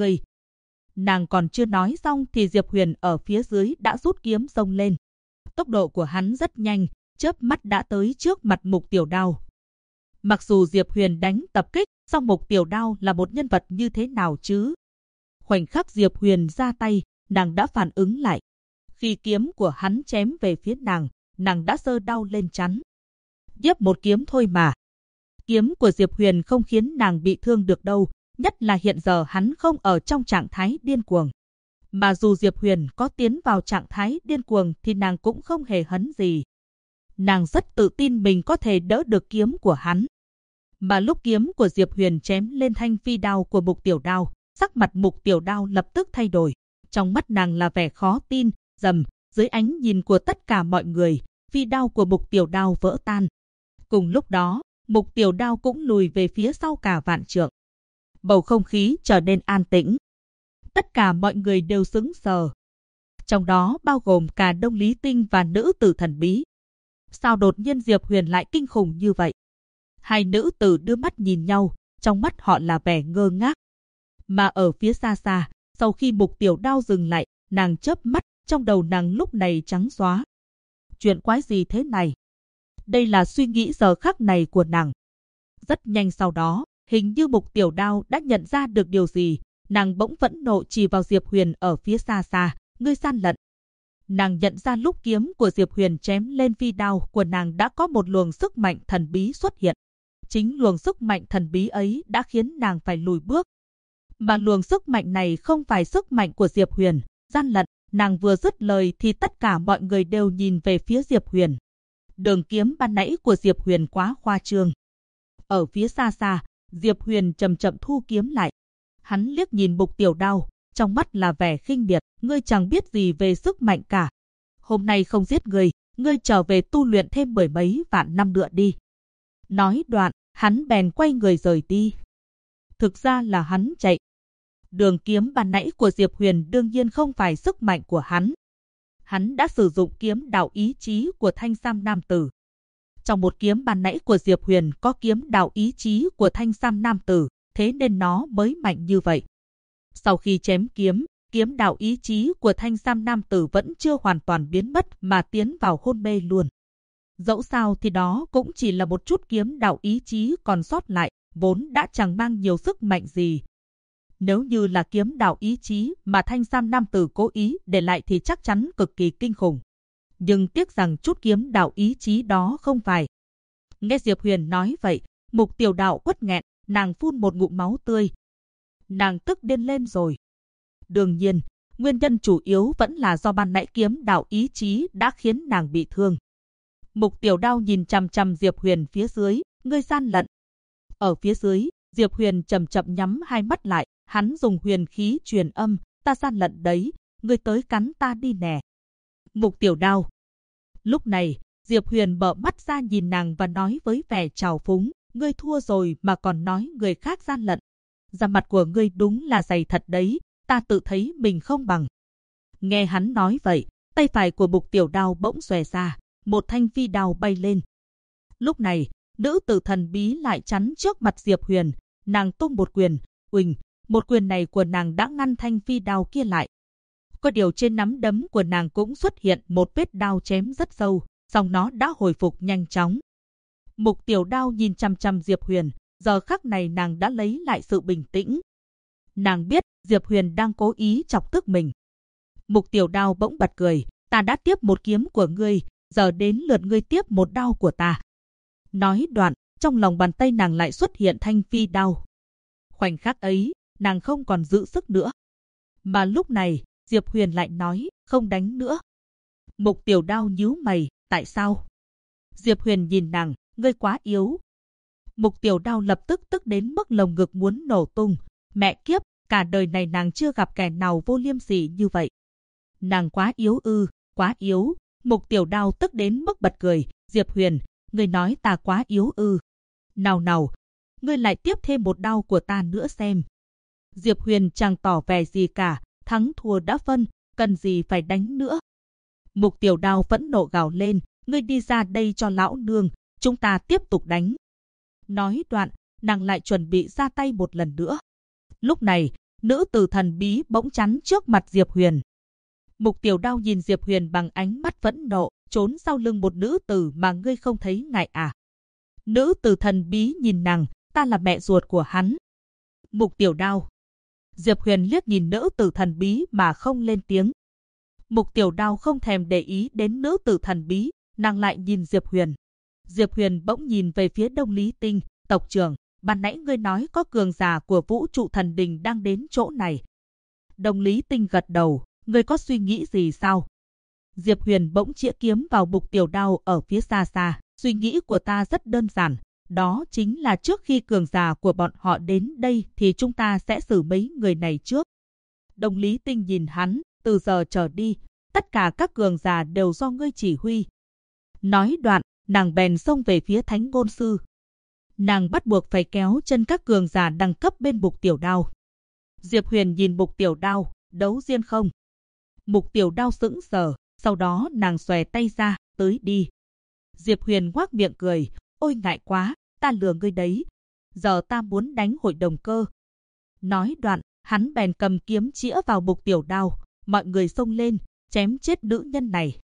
Nàng còn chưa nói xong thì Diệp Huyền ở phía dưới đã rút kiếm xông lên. Tốc độ của hắn rất nhanh, chớp mắt đã tới trước mặt Mục Tiểu Đao. Mặc dù Diệp Huyền đánh tập kích, song Mục Tiểu Đao là một nhân vật như thế nào chứ? Khoảnh khắc Diệp Huyền ra tay, nàng đã phản ứng lại. Khi kiếm của hắn chém về phía nàng đã giơ đao lên chắn. Nhấp một kiếm thôi mà. Kiếm của Diệp Huyền không khiến nàng bị thương được đâu, nhất là hiện giờ hắn không ở trong trạng thái điên cuồng. Mà dù Diệp Huyền có tiến vào trạng thái điên cuồng thì nàng cũng không hề hấn gì. Nàng rất tự tin mình có thể đỡ được kiếm của hắn. Mà lúc kiếm của Diệp Huyền chém lên thanh phi đao của Mục Tiểu Đao, sắc mặt Mục Tiểu Đao lập tức thay đổi. Trong mắt nàng là vẻ khó tin, dưới ánh nhìn của tất cả mọi người, phi đao của Mục Tiểu Đao vỡ tan. Cùng lúc đó, Mục Tiểu Đao cũng lùi về phía sau cả vạn trượng. Bầu không khí trở nên an tĩnh. Tất cả mọi người đều sững sờ. Trong đó bao gồm cả Đông Lý Tinh và nữ tử thần bí. Sao đột nhiên Diệp Huyền lại kinh khủng như vậy? Hai nữ tử đưa mắt nhìn nhau, trong mắt họ là vẻ ngơ ngác. Mà ở phía xa xa, sau khi Mục Tiểu Đao dừng lại, nàng chớp mắt, trong đầu nàng lúc này trắng xóa. Chuyện quái gì thế này? Đây là suy nghĩ giờ khắc này của nàng. Rất nhanh sau đó, hình như Mục Tiểu Đao đã nhận ra được điều gì, nàng bỗng phẫn nộ chỉ vào Diệp Huyền ở phía xa xa, ngươi gian lận. Nàng nhận ra lúc kiếm của Diệp Huyền chém lên phi đao của nàng đã có một luồng sức mạnh thần bí xuất hiện. Chính luồng sức mạnh thần bí ấy đã khiến nàng phải lùi bước. Mà luồng sức mạnh này không phải sức mạnh của Diệp Huyền, gian lận. Nàng vừa dứt lời thì tất cả mọi người đều nhìn về phía Diệp Huyền. Đường kiếm ban nãy của Diệp Huyền quá khoa trương. Ở phía xa xa, Diệp Huyền chậm chậm thu kiếm lại. Hắn liếc nhìn Mục Tiểu Đao, trong mắt là vẻ khinh miệt, ngươi chẳng biết gì về sức mạnh cả. Hôm nay không giết ngươi trở về tu luyện thêm 10 mấy vạn năm nữa đi. Nói đoạn, hắn bèn quay người rời đi. Thực ra là hắn chạy. Đường kiếm ban nãy của Diệp Huyền đương nhiên không phải sức mạnh của hắn. Hắn đã sử dụng kiếm đạo ý chí của Thanh Sam Nam Tử. Trong một kiếm ban nãy của Diệp Huyền có kiếm đạo ý chí của Thanh Sam Nam Tử, thế nên nó mới mạnh như vậy. Sau khi chém kiếm đạo ý chí của Thanh Sam Nam Tử vẫn chưa hoàn toàn biến mất mà tiến vào hôn mê luôn. Dẫu sao thì đó cũng chỉ là một chút kiếm đạo ý chí còn sót lại, vốn đã chẳng mang nhiều sức mạnh gì. Nếu như là kiếm đạo ý chí mà Thanh Sam Nam Tử cố ý để lại thì chắc chắn cực kỳ kinh khủng. Nhưng tiếc rằng chút kiếm đạo ý chí đó không phải. Nghe Diệp Huyền nói vậy, Mục Tiểu Đao quất nghẹn, nàng phun một ngụm máu tươi. Nàng tức điên lên rồi. Đương nhiên, nguyên nhân chủ yếu vẫn là do ban nãy kiếm đạo ý chí đã khiến nàng bị thương. Mục Tiểu Đao nhìn chằm chằm Diệp Huyền phía dưới, ngươi gian lận. Ở phía dưới, Diệp Huyền chậm chậm nhắm hai mắt lại, hắn dùng huyền khí truyền âm, ta gian lận đấy, ngươi tới cắn ta đi nè. Mục Tiểu Đao. Lúc này, Diệp Huyền mở mắt ra nhìn nàng và nói với vẻ trào phúng, ngươi thua rồi mà còn nói người khác gian lận. Da mặt của ngươi đúng là dày thật đấy, ta tự thấy mình không bằng. Nghe hắn nói vậy, tay phải của Mục Tiểu Đao bỗng xòe ra, một thanh phi đao bay lên. Lúc này, nữ tử thần bí lại chắn trước mặt Diệp Huyền, nàng tung một quyền, uỳnh, một quyền này của nàng đã ngăn thanh phi đao kia lại. Có điều trên nắm đấm của nàng cũng xuất hiện một vết đao chém rất sâu, song nó đã hồi phục nhanh chóng. Mục Tiểu Đao nhìn chằm chằm Diệp Huyền, giờ khắc này nàng đã lấy lại sự bình tĩnh. Nàng biết Diệp Huyền đang cố ý chọc tức mình. Mục Tiểu Đao bỗng bật cười, ta đã tiếp một kiếm của ngươi, giờ đến lượt ngươi tiếp một đao của ta. Nói đoạn, trong lòng bàn tay nàng lại xuất hiện thanh phi đao. Khoảnh khắc ấy, nàng không còn giữ sức nữa. Mà lúc này, Diệp Huyền lại nói, không đánh nữa. Mục Tiểu Đao nhíu mày, tại sao? Diệp Huyền nhìn nàng, ngươi quá yếu. Mục Tiểu Đao lập tức tức đến mức lồng ngực muốn nổ tung. Mẹ kiếp, cả đời này nàng chưa gặp kẻ nào vô liêm sỉ như vậy. Nàng quá yếu ư, quá yếu. Mục Tiểu Đao tức đến mức bật cười, Diệp Huyền, ngươi nói ta quá yếu ư. Nào nào, ngươi lại tiếp thêm một đao của ta nữa xem. Diệp Huyền chẳng tỏ vẻ gì cả, thắng thua đã phân, cần gì phải đánh nữa. Mục Tiểu Đao phẫn nộ gào lên, ngươi đi ra đây cho lão nương, chúng ta tiếp tục đánh. Nói đoạn, nàng lại chuẩn bị ra tay một lần nữa. Lúc này, nữ tử thần bí bỗng chắn trước mặt Diệp Huyền. Mục Tiểu Đao nhìn Diệp Huyền bằng ánh mắt phẫn nộ, trốn sau lưng một nữ tử mà ngươi không thấy ngại à. Nữ tử thần bí nhìn nàng, ta là mẹ ruột của hắn. Mục Tiểu Đao. Diệp Huyền liếc nhìn nữ tử thần bí mà không lên tiếng. Mục Tiểu Đao không thèm để ý đến nữ tử thần bí, nàng lại nhìn Diệp Huyền. Diệp Huyền bỗng nhìn về phía Đông Lý Tinh, tộc trưởng, ban nãy ngươi nói có cường giả của vũ trụ thần đình đang đến chỗ này. Đông Lý Tinh gật đầu, ngươi có suy nghĩ gì sao? Diệp Huyền bỗng chĩa kiếm vào Mục Tiểu Đao ở phía xa xa, suy nghĩ của ta rất đơn giản, đó chính là trước khi cường giả của bọn họ đến đây thì chúng ta sẽ xử mấy người này trước. Đông Lý Tinh nhìn hắn, từ giờ trở đi, tất cả các cường giả đều do ngươi chỉ huy. Nói đoạn, nàng bèn xông về phía Thánh Ngôn Sư. Nàng bắt buộc phải kéo chân các cường giả đẳng cấp bên Mục Tiểu Đao. Diệp Huyền nhìn Mục Tiểu Đao, đấu riêng không? Mục Tiểu Đao sững sờ, sau đó nàng xòe tay ra, tới đi. Diệp Huyền ngoác miệng cười, ôi ngại quá, ta lừa ngươi đấy. Giờ ta muốn đánh hội đồng cơ. Nói đoạn, hắn bèn cầm kiếm chĩa vào Mục Tiểu Đao, mọi người xông lên, chém chết nữ nhân này.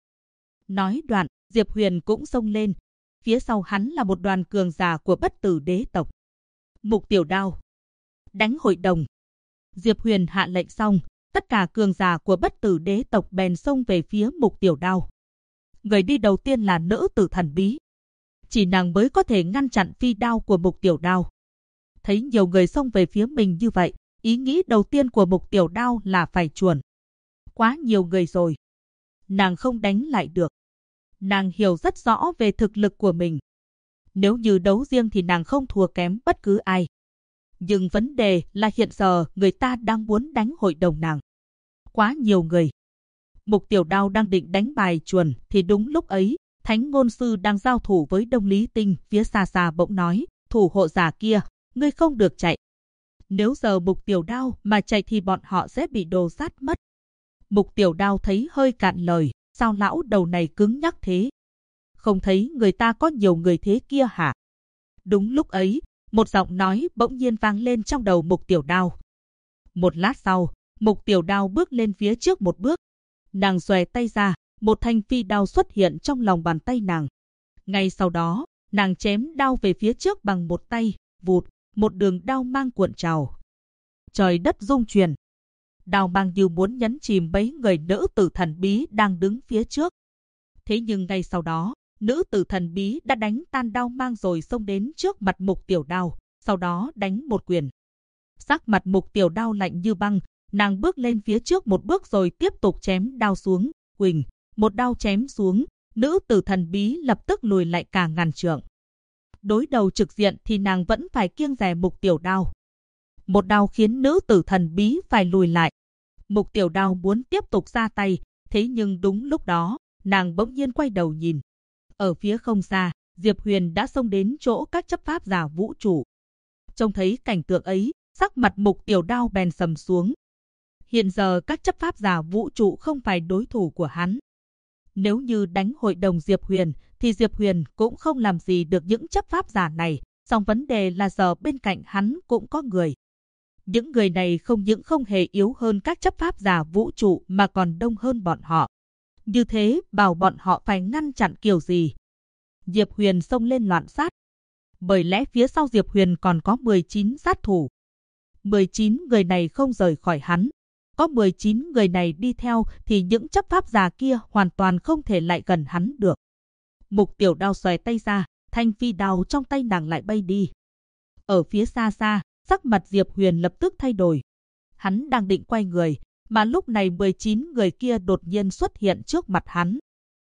Nói đoạn, Diệp Huyền cũng xông lên. Phía sau hắn là một đoàn cường giả của Bất Tử Đế tộc. Mục Tiểu Đao. Đánh hội đồng. Diệp Huyền hạ lệnh xong, tất cả cường giả của Bất Tử Đế tộc bèn xông về phía Mục Tiểu Đao. Người đi đầu tiên là nữ tử thần bí. Chỉ nàng mới có thể ngăn chặn phi đao của Mục Tiểu Đao. Thấy nhiều người xông về phía mình như vậy, ý nghĩ đầu tiên của Mục Tiểu Đao là phải chuồn. Quá nhiều người rồi. Nàng không đánh lại được. Nàng hiểu rất rõ về thực lực của mình. Nếu như đấu riêng thì nàng không thua kém bất cứ ai. Nhưng vấn đề là hiện giờ người ta đang muốn đánh hội đồng nàng. Quá nhiều người. Mục Tiểu Đao đang định đánh bài chuồn thì đúng lúc ấy, Thánh Ngôn Sư đang giao thủ với Đông Lý Tinh phía xa xa bỗng nói, thủ hộ giả kia, ngươi không được chạy. Nếu giờ Mục Tiểu Đao mà chạy thì bọn họ sẽ bị đồ sát mất. Mục Tiểu Đao thấy hơi cạn lời, sao lão đầu này cứng nhắc thế? Không thấy người ta có nhiều người thế kia hả? Đúng lúc ấy, một giọng nói bỗng nhiên vang lên trong đầu Mục Tiểu Đao. Một lát sau, Mục Tiểu Đao bước lên phía trước một bước. Nàng xòe tay ra, một thanh phi đao xuất hiện trong lòng bàn tay nàng. Ngay sau đó, nàng chém đao về phía trước bằng một tay, vụt, một đường đao mang cuộn trào. Trời đất rung chuyển. Đao mang như muốn nhấn chìm mấy người nữ tử thần bí đang đứng phía trước. Thế nhưng ngay sau đó, nữ tử thần bí đã đánh tan đao mang rồi xông đến trước mặt Mục Tiểu Đao, sau đó đánh một quyền. Sắc mặt Mục Tiểu Đao lạnh như băng, nàng bước lên phía trước một bước rồi tiếp tục chém đao xuống, huỳnh, một đao chém xuống, nữ tử thần bí lập tức lùi lại cả ngàn trượng. Đối đầu trực diện thì nàng vẫn phải kiêng dè Mục Tiểu Đao. Một đao khiến nữ tử thần bí phải lùi lại. Mục Tiểu Đao muốn tiếp tục ra tay, thế nhưng đúng lúc đó, nàng bỗng nhiên quay đầu nhìn. Ở phía không xa, Diệp Huyền đã xông đến chỗ các chấp pháp giả vũ trụ. Trông thấy cảnh tượng ấy, sắc mặt Mục Tiểu Đao bèn sầm xuống. Hiện giờ các chấp pháp giả vũ trụ không phải đối thủ của hắn. Nếu như đánh hội đồng Diệp Huyền, thì Diệp Huyền cũng không làm gì được những chấp pháp giả này. Song vấn đề là giờ bên cạnh hắn cũng có người. Những người này không những không hề yếu hơn các chấp pháp giả vũ trụ mà còn đông hơn bọn họ. Như thế bảo bọn họ phải ngăn chặn kiểu gì? Diệp Huyền xông lên loạn sát. Bởi lẽ phía sau Diệp Huyền còn có 19 sát thủ. 19 người này không rời khỏi hắn. Có 19 người này đi theo thì những chấp pháp giả kia hoàn toàn không thể lại gần hắn được. Mục Tiểu Đao xòe tay ra, thanh phi đao trong tay nàng lại bay đi. Ở phía xa xa, sắc mặt Diệp Huyền lập tức thay đổi. Hắn đang định quay người, mà lúc này 19 người kia đột nhiên xuất hiện trước mặt hắn.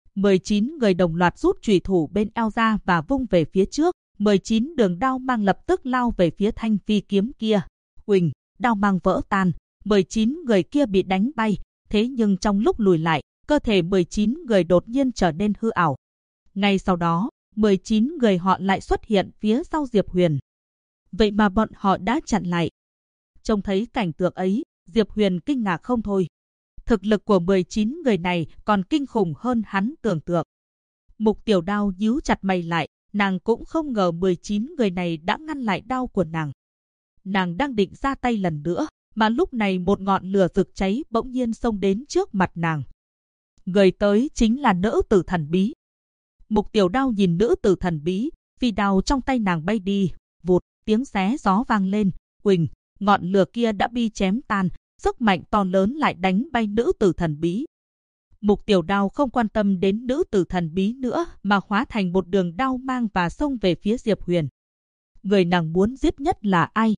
19 người đồng loạt rút chùy thủ bên eo ra và vung về phía trước. 19 đường đao mang lập tức lao về phía thanh phi kiếm kia. Huỳnh, đao mang vỡ tan. 19 người kia bị đánh bay, thế nhưng trong lúc lùi lại, cơ thể 19 người đột nhiên trở nên hư ảo. Ngay sau đó, 19 người họ lại xuất hiện phía sau Diệp Huyền. Vậy mà bọn họ đã chặn lại. Trông thấy cảnh tượng ấy, Diệp Huyền kinh ngạc không thôi. Thực lực của 19 người này còn kinh khủng hơn hắn tưởng tượng. Mục Tiểu Đao nhíu chặt mày lại, nàng cũng không ngờ 19 người này đã ngăn lại đao của nàng. Nàng đang định ra tay lần nữa, mà lúc này một ngọn lửa rực cháy bỗng nhiên xông đến trước mặt nàng. Người tới chính là nữ tử thần bí. Mục Tiểu Đao nhìn nữ tử thần bí, phi đao trong tay nàng bay đi, vụt, tiếng xé gió vang lên, huỳnh, ngọn lửa kia đã bị chém tan, sức mạnh to lớn lại đánh bay nữ tử thần bí. Mục Tiểu Đao không quan tâm đến nữ tử thần bí nữa mà hóa thành một đường đao mang và xông về phía Diệp Huyền. Người nàng muốn giết nhất là ai?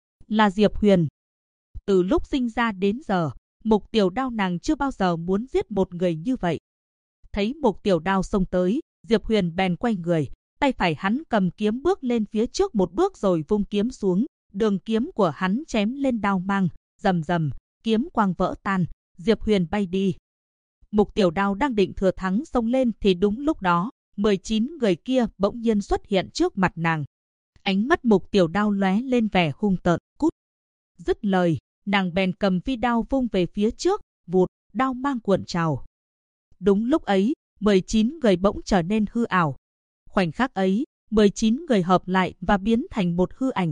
Là Diệp Huyền. Từ lúc sinh ra đến giờ, Mục Tiểu Đao nàng chưa bao giờ muốn giết một người như vậy. Thấy Mục Tiểu Đao xông tới, Diệp Huyền bèn quay người, tay phải hắn cầm kiếm bước lên phía trước một bước rồi vung kiếm xuống, đường kiếm của hắn chém lên đao mang, rầm rầm, kiếm quang vỡ tan, Diệp Huyền bay đi. Mục Tiểu Đao đang định thừa thắng xông lên thì đúng lúc đó, 19 người kia bỗng nhiên xuất hiện trước mặt nàng. Ánh mắt Mục Tiểu Đao lóe lên vẻ hung tợn, cút. Dứt lời, nàng bèn cầm phi đao vung về phía trước, vụt, đao mang cuộn trào. Đúng lúc ấy, 19 người bỗng trở nên hư ảo. Khoảnh khắc ấy, 19 người hợp lại và biến thành một hư ảnh.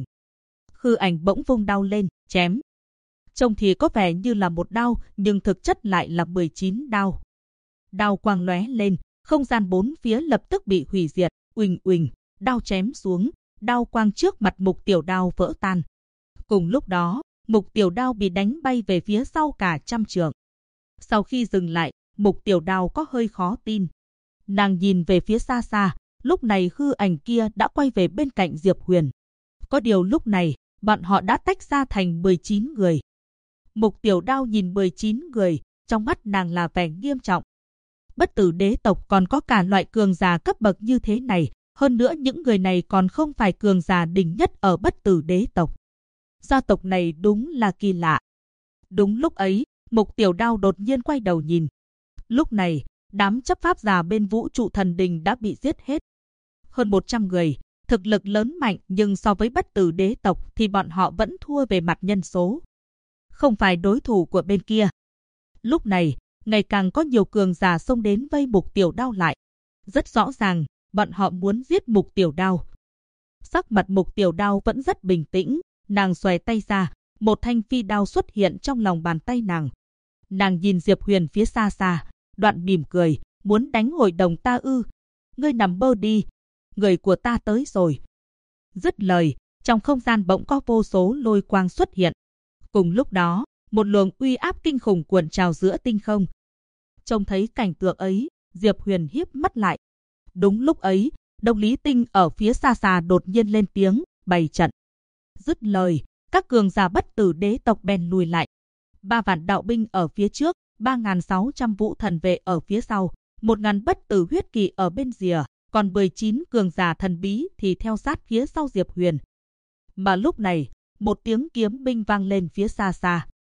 Hư ảnh bỗng vung đao lên, chém. Trông thì có vẻ như là một đao, nhưng thực chất lại là 19 đao. Đao quang lóe lên, không gian bốn phía lập tức bị hủy diệt, uỳnh uỳnh, đao chém xuống, đao quang trước mặt Mục Tiểu Đao vỡ tan. Cùng lúc đó, Mục Tiểu Đao bị đánh bay về phía sau cả trăm trượng. Sau khi dừng lại, Mục Tiểu Đao có hơi khó tin. Nàng nhìn về phía xa xa, lúc này hư ảnh kia đã quay về bên cạnh Diệp Huyền. Có điều lúc này, bọn họ đã tách ra thành 19 người. Mục Tiểu Đao nhìn 19 người, trong mắt nàng là vẻ nghiêm trọng. Bất Tử đế tộc còn có cả loại cường giả cấp bậc như thế này, hơn nữa những người này còn không phải cường giả đỉnh nhất ở Bất Tử đế tộc. Gia tộc này đúng là kỳ lạ. Đúng lúc ấy, Mục Tiểu Đao đột nhiên quay đầu nhìn. Lúc này, đám chấp pháp giả bên Vũ Trụ Thần Đình đã bị giết hết. Hơn 100 người, thực lực lớn mạnh nhưng so với Bất Tử đế tộc thì bọn họ vẫn thua về mặt nhân số. Không phải đối thủ của bên kia. Lúc này, ngày càng có nhiều cường giả xông đến vây Mục Tiểu Đao lại. Rất rõ ràng, bọn họ muốn giết Mục Tiểu Đao. Sắc mặt Mục Tiểu Đao vẫn rất bình tĩnh, nàng xòe tay ra, một thanh phi đao xuất hiện trong lòng bàn tay nàng. Nàng nhìn Diệp Huyền phía xa xa, đoạn mỉm cười, muốn đánh hội đồng ta ư? Ngươi nằm mơ đi, người của ta tới rồi. Dứt lời, trong không gian bỗng có vô số lôi quang xuất hiện. Cùng lúc đó, một luồng uy áp kinh khủng cuộn trào giữa tinh không. Trông thấy cảnh tượng ấy, Diệp Huyền híp mắt lại. Đúng lúc ấy, Đông Lý Tinh ở phía xa xa đột nhiên lên tiếng, bày trận. Dứt lời, các cường giả Bất Tử đế tộc bèn lùi lại. 3 vạn đạo binh ở phía trước, 3.600 vũ thần vệ ở phía sau, 1.000 bất tử huyết kỳ ở bên rìa, còn 19 cường giả thần bí thì theo sát phía sau Diệp Huyền. Mà lúc này, một tiếng kiếm binh vang lên phía xa xa.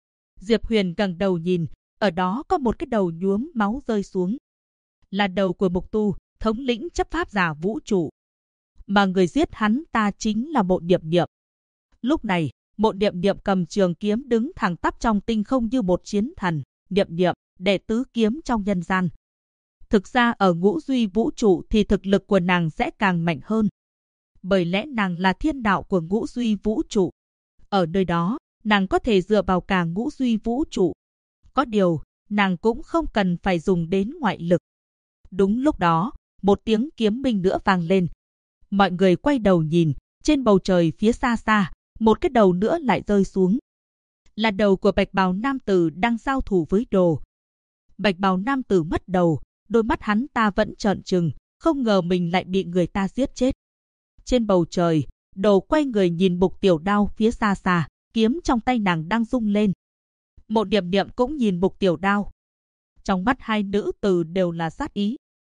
Diệp Huyền ngẩng đầu nhìn, ở đó có một cái đầu nhuốm máu rơi xuống. Là đầu của Mục Tu, thống lĩnh chấp pháp giả vũ trụ. Mà người giết hắn ta chính là Mộ Niệm Niệm. Lúc này, Mộ Niệm Niệm cầm trường kiếm đứng thẳng tắp trong tinh không như một chiến thần. Niệm Niệm, đệ tứ kiếm trong nhân gian. Thực ra ở ngũ duy vũ trụ thì thực lực của nàng sẽ càng mạnh hơn. Bởi lẽ nàng là thiên đạo của ngũ duy vũ trụ. Ở nơi đó, nàng có thể dựa vào cả ngũ duy vũ trụ. Có điều, nàng cũng không cần phải dùng đến ngoại lực. Đúng lúc đó, một tiếng kiếm minh nữa vang lên. Mọi người quay đầu nhìn, trên bầu trời phía xa xa, một cái đầu nữa lại rơi xuống. Là đầu của bạch bào nam tử đang giao thủ với Đồ. Bạch bào nam tử mất đầu, đôi mắt hắn ta vẫn trợn trừng, không ngờ mình lại bị người ta giết chết. Trên bầu trời, Đồ quay người nhìn Mục Tiểu Đao phía xa xa, kiếm trong tay nàng đang rung lên. Mộ Niệm Niệm cũng nhìn Mục Tiểu Đao. Trong mắt hai nữ tử đều là sát ý.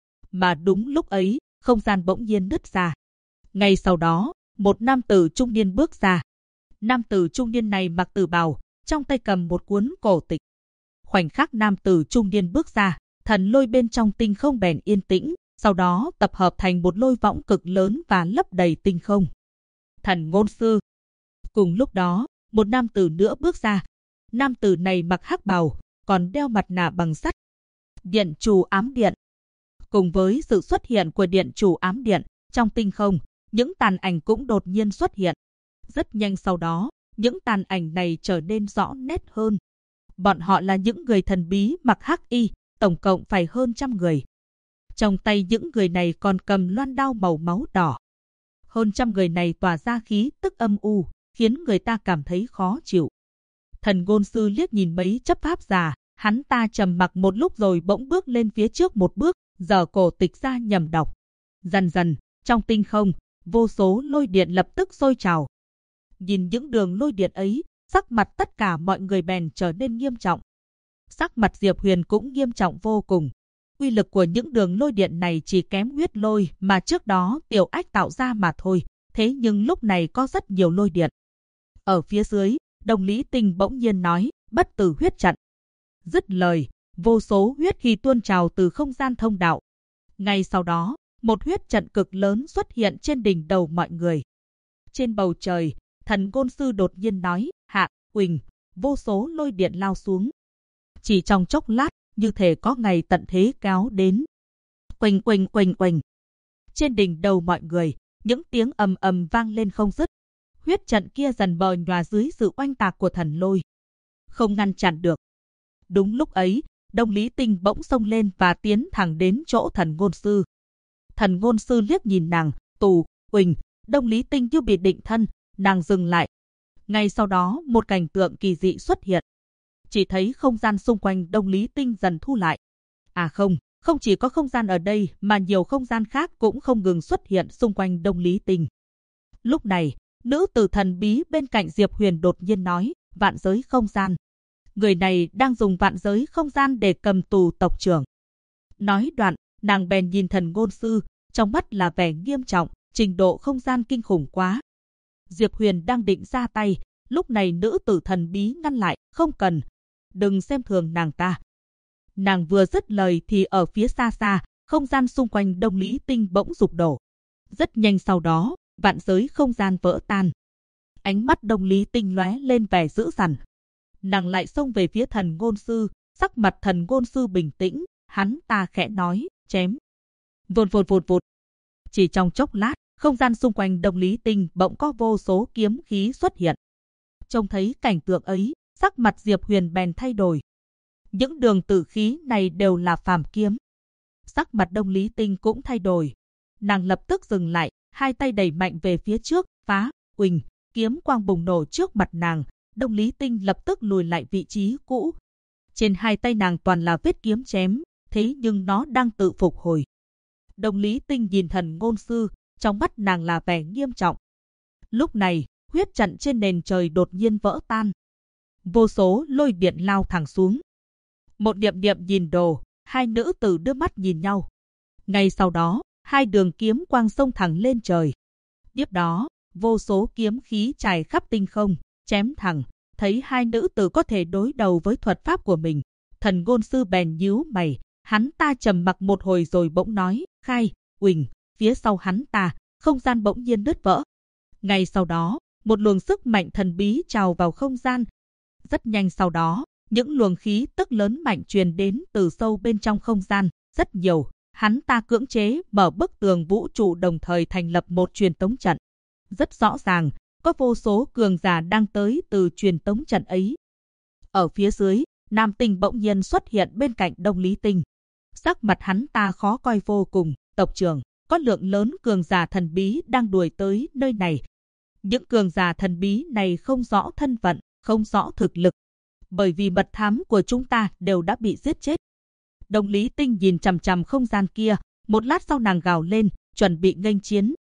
Mà đúng lúc ấy, không gian bỗng nhiên nứt ra. Ngay sau đó, một nam tử trung niên bước ra. Nam tử trung niên này mặc tử bào, trong tay cầm một cuốn cổ tịch. Khoảnh khắc nam tử trung niên bước ra, thần lôi bên trong tinh không bèn yên tĩnh, sau đó tập hợp thành một lôi võng cực lớn và lấp đầy tinh không. Thần ngôn sư. Cùng lúc đó, một nam tử nữa bước ra. Nam tử này mặc hắc bào, còn đeo mặt nạ bằng sắt. Điện chủ ám điện. Cùng với sự xuất hiện của điện chủ ám điện, trong tinh không, những tàn ảnh cũng đột nhiên xuất hiện. Rất nhanh sau đó, những tàn ảnh này trở nên rõ nét hơn. Bọn họ là những người thần bí mặc hắc y, tổng cộng phải hơn 100 người. Trong tay những người này còn cầm loan đao màu máu đỏ. Hơn 100 người này tỏa ra khí tức âm u, khiến người ta cảm thấy khó chịu. Thần ngôn sư liếc nhìn mấy chấp pháp giả, hắn ta trầm mặc một lúc rồi bỗng bước lên phía trước một bước, giở cổ tịch ra nhầm đọc. Dần dần, trong tinh không, vô số lôi điện lập tức sôi trào. Nhìn những đường lôi điện ấy, sắc mặt tất cả mọi người bèn trở nên nghiêm trọng. Sắc mặt Diệp Huyền cũng nghiêm trọng vô cùng. Uy lực của những đường lôi điện này chỉ kém huyết lôi mà trước đó Tiểu Ách tạo ra mà thôi. Thế nhưng lúc này có rất nhiều lôi điện. Ở phía dưới, Đồng Lý Tinh bỗng nhiên nói, bất tử huyết trận. Dứt lời, vô số huyết khí tuôn trào từ không gian thông đạo. Ngay sau đó, một huyết trận cực lớn xuất hiện trên đỉnh đầu mọi người. Trên bầu trời, thần ngôn sư đột nhiên nói, hạ, quỳnh, vô số lôi điện lao xuống. Chỉ trong chốc lát, như thể có ngày tận thế kéo đến. Quỳnh quỳnh quỳnh quỳnh. Trên đỉnh đầu mọi người, những tiếng ầm ầm vang lên không dứt. Huyết trận kia dần bờ nhòa dưới sự oanh tạc của thần lôi. Không ngăn chặn được. Đúng lúc ấy, Đồng Lý Tinh bỗng xông lên và tiến thẳng đến chỗ thần ngôn sư. Thần ngôn sư liếc nhìn nàng, Tù, Quỳnh, Đồng Lý Tinh như bị định thân, nàng dừng lại. Ngay sau đó một cảnh tượng kỳ dị xuất hiện. Chỉ thấy không gian xung quanh Đồng Lý Tinh dần thu lại. À không, không chỉ có không gian ở đây mà nhiều không gian khác cũng không ngừng xuất hiện xung quanh Đồng Lý Tinh. Lúc này, nữ tử thần bí bên cạnh Diệp Huyền đột nhiên nói, vạn giới không gian. Người này đang dùng vạn giới không gian để cầm tù tộc trưởng. Nói đoạn, nàng bèn nhìn thần ngôn sư, trong mắt là vẻ nghiêm trọng, trình độ không gian kinh khủng quá. Diệp Huyền đang định ra tay, lúc này nữ tử thần bí ngăn lại, không cần, đừng xem thường nàng ta. Nàng vừa dứt lời thì ở phía xa xa, không gian xung quanh Đồng Lý Tinh bỗng sụp đổ. Rất nhanh sau đó, vạn giới không gian vỡ tan. Ánh mắt Đồng Lý Tinh lóe lên vẻ dữ dằn. Nàng lại xông về phía thần ngôn sư, sắc mặt thần ngôn sư bình tĩnh, hắn ta khẽ nói, chém. Vụt vụt vụt vụt. Chỉ trong chốc lát, không gian xung quanh Đồng Lý Tinh bỗng có vô số kiếm khí xuất hiện. Trông thấy cảnh tượng ấy, sắc mặt Diệp Huyền bèn thay đổi. Những đường tử khí này đều là phàm kiếm. Sắc mặt Đồng Lý Tinh cũng thay đổi. Nàng lập tức dừng lại, hai tay đẩy mạnh về phía trước, phá, quỳnh, kiếm quang bùng nổ trước mặt nàng. Đồng Lý Tinh lập tức lùi lại vị trí cũ. Trên hai tay nàng toàn là vết kiếm chém, thế nhưng nó đang tự phục hồi. Đồng Lý Tinh nhìn thần ngôn sư, trong mắt nàng là vẻ nghiêm trọng. Lúc này, huyết trận trên nền trời đột nhiên vỡ tan. Vô số lôi điện lao thẳng xuống. Một Niệm Niệm nhìn Đồ, hai nữ tử đưa mắt nhìn nhau. Ngay sau đó, hai đường kiếm quang xông thẳng lên trời. Tiếp đó, vô số kiếm khí trải khắp tinh không, chém thẳng, Thấy hai nữ tử có thể đối đầu với thuật pháp của mình, Thần Ngôn Sư bèn nhíu mày, hắn ta trầm mặc một hồi rồi bỗng nói, khai, uỳnh, phía sau hắn ta, không gian bỗng nhiên đứt vỡ. Ngay sau đó, một luồng sức mạnh thần bí trào vào không gian. Rất nhanh sau đó, những luồng khí tức lớn mạnh truyền đến từ sâu bên trong không gian, rất nhiều. Hắn ta cưỡng chế mở bức tường vũ trụ đồng thời thành lập một truyền tống trận. Rất rõ ràng, có vô số cường giả đang tới từ truyền tống trận ấy. Ở phía dưới, Nam Tinh bỗng nhiên xuất hiện bên cạnh Đông Lý Tinh. Sắc mặt hắn ta khó coi vô cùng, tộc trưởng, có lượng lớn cường giả thần bí đang đuổi tới nơi này. Những cường giả thần bí này không rõ thân phận, không rõ thực lực, bởi vì mật thám của chúng ta đều đã bị giết chết. Đông Lý Tinh nhìn chằm chằm không gian kia, một lát sau nàng gào lên, chuẩn bị nghênh chiến.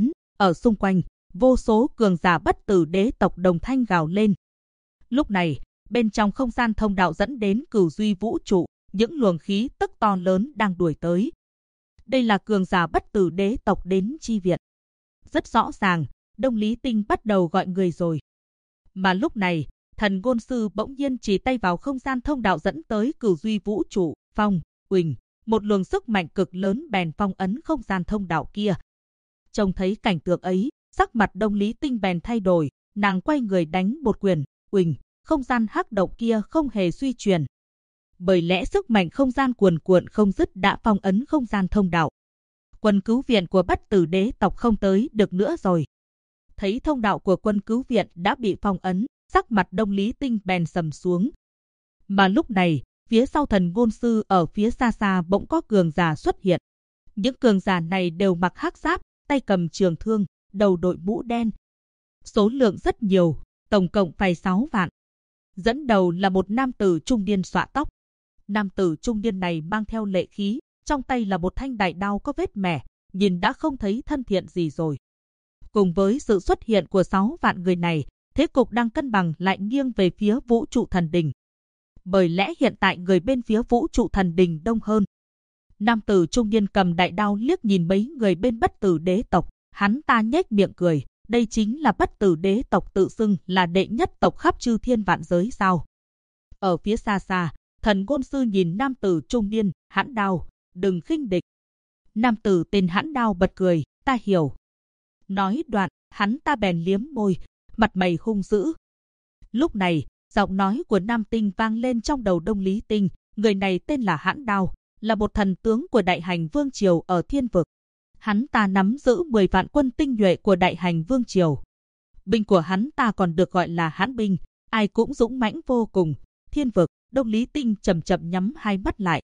Ở xung quanh, vô số cường giả bất tử đế tộc đồng thanh gào lên. Lúc này, bên trong không gian thông đạo dẫn đến cửu duy vũ trụ, những luồng khí tức to lớn đang đuổi tới. Đây là cường giả bất tử đế tộc đến chi viện. Rất rõ ràng, Đông Lý Tinh bắt đầu gọi người rồi. Mà lúc này, Thần Ngôn Sư bỗng nhiên chỉ tay vào không gian thông đạo dẫn tới cửu duy vũ trụ, phong, uỳnh, một luồng sức mạnh cực lớn bèn phong ấn không gian thông đạo kia. Trông thấy cảnh tượng ấy, sắc mặt Đông Lý Tinh bèn thay đổi, nàng quay người đánh một quyền, uỳnh, không gian hắc động kia không hề suy chuyển. Bởi lẽ sức mạnh không gian cuồn cuộn không dứt đã phong ấn không gian thông đạo. Quân cứu viện của bất tử đế tộc không tới được nữa rồi. Thấy thông đạo của quân cứu viện đã bị phong ấn, sắc mặt Đông Lý Tinh bèn sầm xuống. Mà lúc này, phía sau Thần Ngôn Sư ở phía xa xa bỗng có cường giả xuất hiện. Những cường giả này đều mặc hắc giáp, tay cầm trường thương, đầu đội mũ đen. Số lượng rất nhiều, tổng cộng phải 6 vạn. Dẫn đầu là một nam tử trung niên xõa tóc. Nam tử trung niên này mang theo lệ khí, trong tay là một thanh đại đao có vết mẻ, nhìn đã không thấy thân thiện gì rồi. Cùng với sự xuất hiện của 6 vạn người này, thế cục đang cân bằng lại nghiêng về phía vũ trụ thần đình. Bởi lẽ hiện tại người bên phía vũ trụ thần đình đông hơn. Nam tử trung niên cầm đại đao liếc nhìn mấy người bên bất tử đế tộc, hắn ta nhếch miệng cười, đây chính là bất tử đế tộc tự xưng là đệ nhất tộc khắp chư thiên vạn giới sao. Ở phía xa xa, Thần Ngôn Sư nhìn nam tử trung niên, Hãn Đao, đừng khinh địch. Nam tử tên Hãn Đao bật cười, ta hiểu. Nói đoạn, hắn ta bèn liếm môi, mặt mày hung dữ. Lúc này, giọng nói của Nam Tinh vang lên trong đầu Đông Lý Tinh, người này tên là Hãn Đao, là một thần tướng của Đại Hành Vương Triều ở Thiên Vực. Hắn ta nắm giữ 10 vạn quân tinh nhuệ của Đại Hành Vương Triều. Binh của hắn ta còn được gọi là Hãn binh, ai cũng dũng mãnh vô cùng. Thiên Vực, Đông Lý Tinh chậm chậm nhắm hai mắt lại.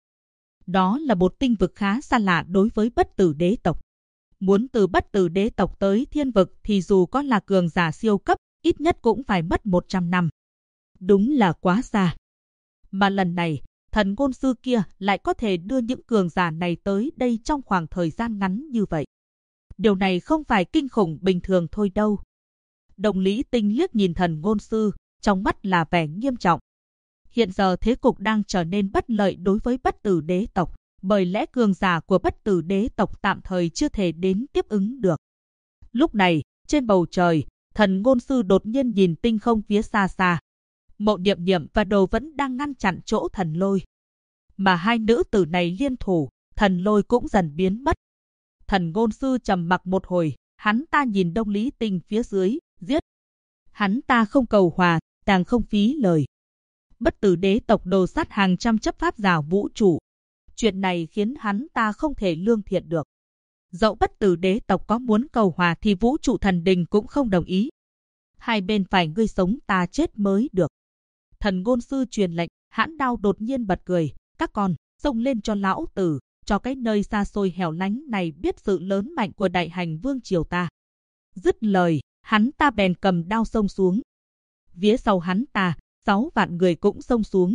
Đó là một tinh vực khá xa lạ đối với bất tử đế tộc. Muốn từ bất tử đế tộc tới Thiên Vực thì dù có là cường giả siêu cấp, ít nhất cũng phải mất 100 năm. Đúng là quá xa. Mà lần này, Thần Ngôn Sư kia lại có thể đưa những cường giả này tới đây trong khoảng thời gian ngắn như vậy. Điều này không phải kinh khủng bình thường thôi đâu. Đông Lý Tinh liếc nhìn Thần Ngôn Sư, trong mắt là vẻ nghiêm trọng. Hiện giờ thế cục đang trở nên bất lợi đối với bất tử đế tộc, bởi lẽ cường giả của bất tử đế tộc tạm thời chưa thể đến tiếp ứng được. Lúc này, trên bầu trời, Thần Ngôn Sư đột nhiên nhìn tinh không phía xa xa. Mộ Niệm Niệm và Đồ vẫn đang ngăn chặn chỗ thần lôi. Mà hai nữ tử này liên thủ, thần lôi cũng dần biến mất. Thần Ngôn Sư trầm mặc một hồi, hắn ta nhìn Đông Lý Tinh phía dưới, giết. Hắn ta không cầu hòa, càng không phí lời. Bất tử đế tộc đồ sát hàng trăm chấp pháp giả vũ trụ. Chuyện này khiến hắn ta không thể lương thiện được. Dẫu bất tử đế tộc có muốn cầu hòa thì vũ trụ thần đình cũng không đồng ý. Hai bên phải ngươi sống ta chết mới được. Thần Ngôn Sư truyền lệnh, Hãn Đao đột nhiên bật cười, các con, xông lên cho lão tử, cho cái nơi xa xôi hẻo lánh này biết sự lớn mạnh của Đại Hành Vương Triều ta. Dứt lời, hắn ta bèn cầm đao xông xuống. Phía sau hắn ta, 6 vạn người cũng xông xuống.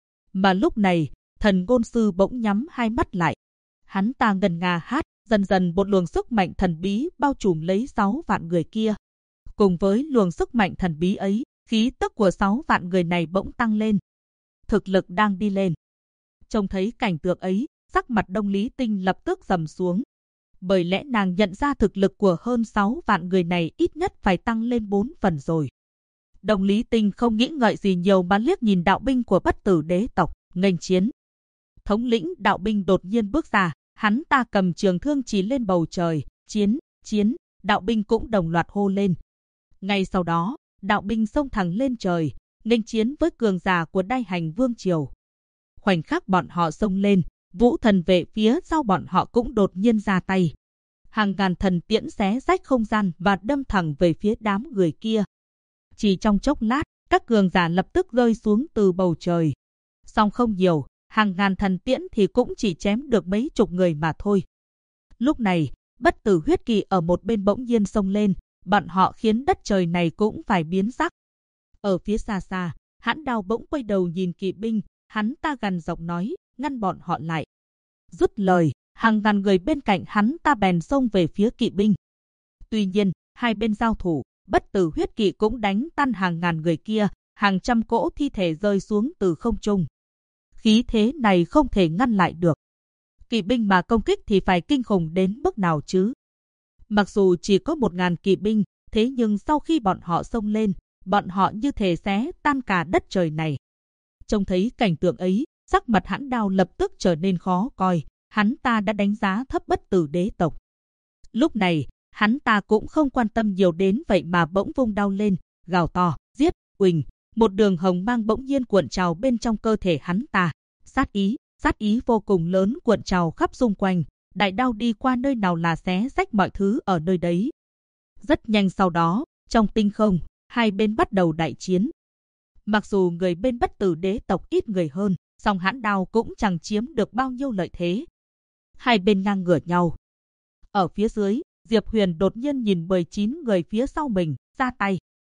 Mà lúc này, Thần Ngôn Sư bỗng nhắm hai mắt lại. Hắn ta ngân nga hát, dần dần một luồng sức mạnh thần bí bao trùm lấy 6 vạn người kia. Cùng với luồng sức mạnh thần bí ấy, khí tức của 6 vạn người này bỗng tăng lên. Thực lực đang đi lên. Trông thấy cảnh tượng ấy, sắc mặt Đông Lý Tinh lập tức trầm xuống. Bởi lẽ nàng nhận ra thực lực của hơn 6 vạn người này ít nhất phải tăng lên 4 phần rồi. Đồng Lý Tinh không nghĩ ngợi gì nhiều mà liếc nhìn đạo binh của Bất Tử Đế tộc, nghênh chiến. Thống lĩnh đạo binh đột nhiên bước ra, hắn ta cầm trường thương chỉ lên bầu trời, chiến, chiến, đạo binh cũng đồng loạt hô lên. Ngay sau đó, đạo binh xông thẳng lên trời, nghênh chiến với cường giả của Đai Hành Vương triều. Khoảnh khắc bọn họ xông lên, Vũ Thần vệ phía sau bọn họ cũng đột nhiên ra tay. Hàng ngàn thần tiễn xé rách không gian và đâm thẳng về phía đám người kia. Chỉ trong chốc lát, các cường giả lập tức rơi xuống từ bầu trời. Song không nhiều, hàng ngàn thần tiễn thì cũng chỉ chém được mấy chục người mà thôi. Lúc này, Bất Tử Huyết Kỳ ở một bên bỗng nhiên xông lên, bọn họ khiến đất trời này cũng phải biến sắc. Ở phía xa xa, Hãn Đao bỗng quay đầu nhìn kỵ binh, hắn ta gằn giọng nói, ngăn bọn họ lại. Dứt lời, hàng ngàn người bên cạnh hắn ta bèn xông về phía kỵ binh. Tuy nhiên, hai bên giao thủ, Bất Tử Huyết Kỵ cũng đánh tan hàng ngàn người kia, hàng trăm cỗ thi thể rơi xuống từ không trung. Khí thế này không thể ngăn lại được. Kỵ binh mà công kích thì phải kinh khủng đến mức nào chứ? Mặc dù chỉ có 1000 kỵ binh, thế nhưng sau khi bọn họ xông lên, bọn họ như thể xé tan cả đất trời này. Trông thấy cảnh tượng ấy, sắc mặt Hãn Đao lập tức trở nên khó coi, hắn ta đã đánh giá thấp Bất Tử Đế tộc. Lúc này, hắn ta cũng không quan tâm nhiều đến vậy mà bỗng vung đao lên, gào to, giết, uỳnh, một đường hồng mang bỗng nhiên cuộn trào bên trong cơ thể hắn ta. Sát ý vô cùng lớn cuộn trào khắp xung quanh, đại đao đi qua nơi nào là xé rách mọi thứ ở nơi đấy. Rất nhanh sau đó, trong tinh không, hai bên bắt đầu đại chiến. Mặc dù người bên Bất Tử Đế tộc ít người hơn, song Hãn Đao cũng chẳng chiếm được bao nhiêu lợi thế. Hai bên ngang ngửa nhau. Ở phía dưới, Diệp Huyền đột nhiên nhìn 19 người phía sau mình, ra tay.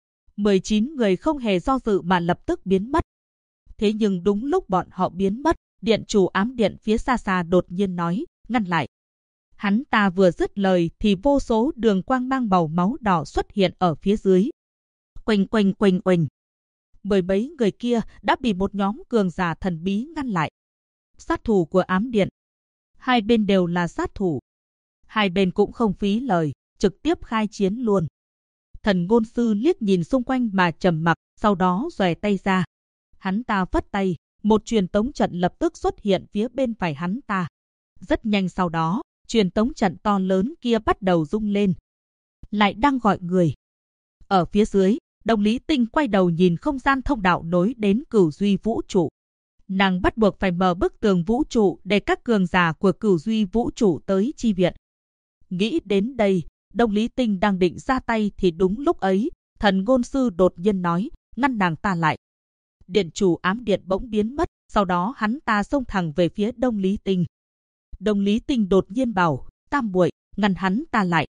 19 người không hề do dự mà lập tức biến mất. Thế nhưng đúng lúc bọn họ biến mất, điện chủ ám điện phía xa xa đột nhiên nói, ngăn lại. Hắn ta vừa dứt lời thì vô số đường quang mang màu máu đỏ xuất hiện ở phía dưới. Quỳnh quỳnh quỳnh quỳnh. Mười mấy người kia đã bị một nhóm cường giả thần bí ngăn lại. Sát thủ của ám điện. Hai bên đều là sát thủ. Hai bên cũng không phí lời, trực tiếp khai chiến luôn. Thần ngôn sư liếc nhìn xung quanh mà trầm mặc, sau đó xòe tay ra. Hắn ta phất tay, một truyền tống trận lập tức xuất hiện phía bên phải hắn ta. Rất nhanh sau đó, truyền tống trận to lớn kia bắt đầu rung lên. Lại đang gọi người. Ở phía dưới, Đồng Lý Tinh quay đầu nhìn không gian thông đạo nối đến Cửu Duy Vũ trụ. Nàng bắt buộc phải mở bức tường vũ trụ để các cường giả của Cửu Duy Vũ trụ tới chi viện. Nghĩ đến đây, Đồng Lý Tinh đang định ra tay thì đúng lúc ấy, thần ngôn sư đột nhiên nói, ngăn nàng ta lại. Điện chủ ám điện bỗng biến mất, sau đó hắn ta xông thẳng về phía Đồng Lý Tinh. Đồng Lý Tinh đột nhiên bảo, tam muội, ngăn hắn ta lại.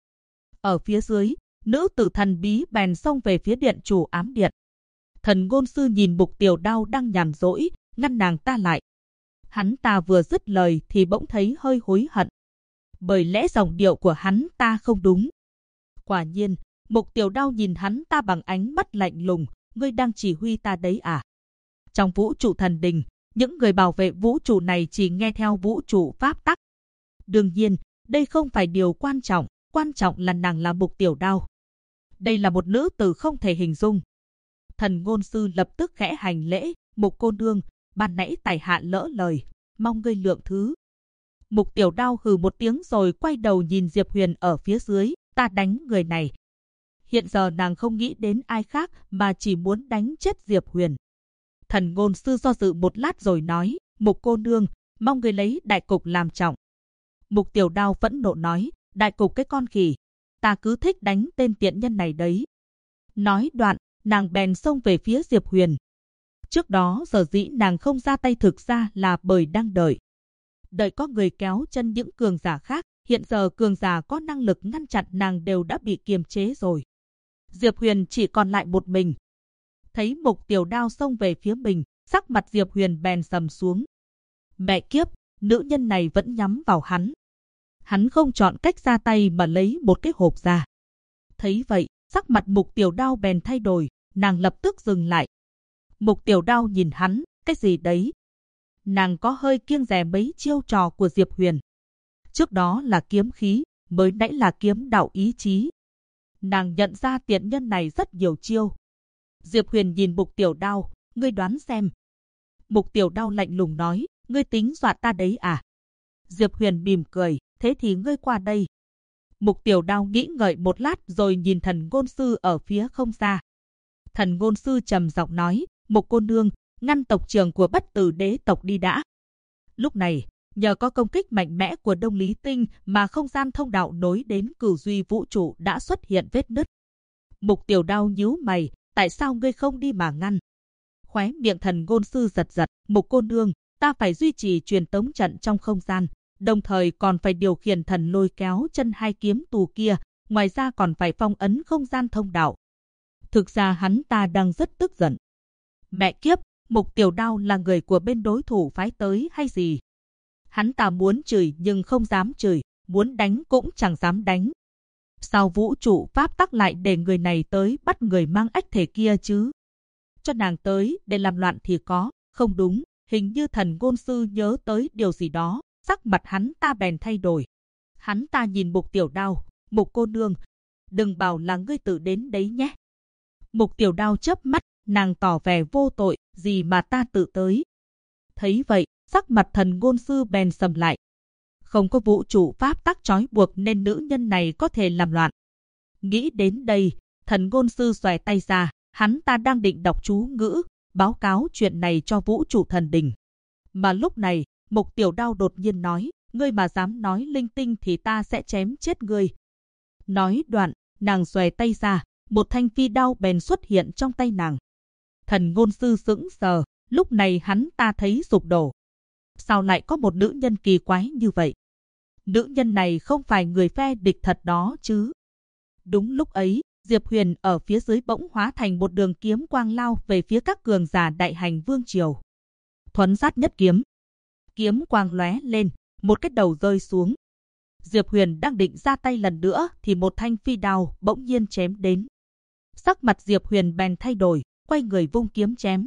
Ở phía dưới, nữ tử thần bí bèn xông về phía điện chủ ám điện. Thần ngôn sư nhìn Mục Tiểu Đao đang nhàn rỗi, ngăn nàng ta lại. Hắn ta vừa dứt lời thì bỗng thấy hơi hối hận. Bởi lẽ giọng điệu của hắn ta không đúng. Quả nhiên, Mục Tiểu Đao nhìn hắn ta bằng ánh mắt lạnh lùng, ngươi đang chỉ huy ta đấy à? Trong vũ trụ thần đình, những người bảo vệ vũ trụ này chỉ nghe theo vũ trụ pháp tắc. Đương nhiên, đây không phải điều quan trọng là nàng là Mục Tiểu Đao. Đây là một nữ tử không thể hình dung. Thần ngôn sư lập tức khẽ hành lễ, Mục cô nương, ban nãy tài hạ lỡ lời, mong ngươi lượng thứ. Mục Tiểu Đao hừ một tiếng rồi quay đầu nhìn Diệp Huyền ở phía dưới, ta đánh người này. Hiện giờ nàng không nghĩ đến ai khác mà chỉ muốn đánh chết Diệp Huyền. Thần ngôn sư do dự một lát rồi nói, Mục cô nương, mong người lấy đại cục làm trọng. Mục Tiểu Đao phẫn nộ nói, đại cục cái con khỉ, ta cứ thích đánh tên tiện nhân này đấy. Nói đoạn, nàng bèn xông về phía Diệp Huyền. Trước đó sở dĩ nàng không ra tay thực ra là bởi đang đợi. Đợi có người kéo chân những cường giả khác, hiện giờ cường giả có năng lực ngăn chặn nàng đều đã bị kiềm chế rồi. Diệp Huyền chỉ còn lại một mình. Thấy Mục Tiểu Đao xông về phía mình, sắc mặt Diệp Huyền bèn sầm xuống. Mẹ kiếp, nữ nhân này vẫn nhắm vào hắn. Hắn không chọn cách ra tay mà lấy một cái hộp ra. Thấy vậy, sắc mặt Mục Tiểu Đao bèn thay đổi, nàng lập tức dừng lại. Mục Tiểu Đao nhìn hắn, cái gì đấy? Nàng có hơi kiêng dè mấy chiêu trò của Diệp Huyền. Trước đó là kiếm khí, mới nãy là kiếm đạo ý chí. Nàng nhận ra tiện nhân này rất nhiều chiêu. Diệp Huyền nhìn Mục Tiểu Đao, ngươi đoán xem. Mục Tiểu Đao lạnh lùng nói, ngươi tính dọa ta đấy à? Diệp Huyền mỉm cười, thế thì ngươi qua đây. Mục Tiểu Đao nghĩ ngợi một lát rồi nhìn Thần Ngôn Sư ở phía không xa. Thần Ngôn Sư trầm giọng nói, Mục cô nương, ngăn tộc trưởng của Bất Tử Đế tộc đi đã. Lúc này, nhờ có công kích mạnh mẽ của Đông Lý Tinh mà không gian thông đạo nối đến Cửu Duy vũ trụ đã xuất hiện vết nứt. Mục Tiểu Đao nhíu mày, tại sao ngươi không đi mà ngăn? Khóe miệng Thần Ngôn Sư giật giật, Mục cô nương, ta phải duy trì truyền tống trận trong không gian, đồng thời còn phải điều khiển thần lôi kéo chân hai kiếm tù kia, ngoài ra còn phải phong ấn không gian thông đạo. Thực ra hắn ta đang rất tức giận. Mẹ kiếp, Mục Tiểu Đao là người của bên đối thủ phái tới hay gì? Hắn ta muốn chửi nhưng không dám chửi, muốn đánh cũng chẳng dám đánh. Sao vũ trụ pháp tắc lại để người này tới bắt người mang ách thể kia chứ? Cho nàng tới để làm loạn thì có, không đúng, hình như Thần Ngôn Sư nhớ tới điều gì đó, sắc mặt hắn ta bèn thay đổi. Hắn ta nhìn Mục Tiểu Đao, Mục cô nương, đừng bảo là ngươi tự đến đấy nhé. Mục Tiểu Đao chớp mắt, nàng tỏ vẻ vô tội, gì mà ta tự tới. Thấy vậy, sắc mặt Thần Ngôn Sư bèn sầm lại. Không có vũ trụ pháp tắc trói buộc nên nữ nhân này có thể làm loạn. Nghĩ đến đây, Thần Ngôn Sư xòe tay ra, hắn ta đang định đọc chú ngữ, báo cáo chuyện này cho vũ trụ thần đình. Mà lúc này, Mục Tiểu Đao đột nhiên nói, ngươi mà dám nói linh tinh thì ta sẽ chém chết ngươi. Nói đoạn, nàng xòe tay ra, một thanh phi đao bèn xuất hiện trong tay nàng. Thần Ngôn Sư sững sờ, lúc này hắn ta thấy sụp đổ. Sao lại có một nữ nhân kỳ quái như vậy? Nữ nhân này không phải người phe địch thật đó chứ? Đúng lúc ấy, Diệp Huyền ở phía dưới bỗng hóa thành một đường kiếm quang lao về phía các cường giả Đại Hành Vương triều. Thuấn sát nhất kiếm. Kiếm quang lóe lên, một cái đầu rơi xuống. Diệp Huyền đang định ra tay lần nữa thì một thanh phi đao bỗng nhiên chém đến. Sắc mặt Diệp Huyền bèn thay đổi, quay người vung kiếm chém.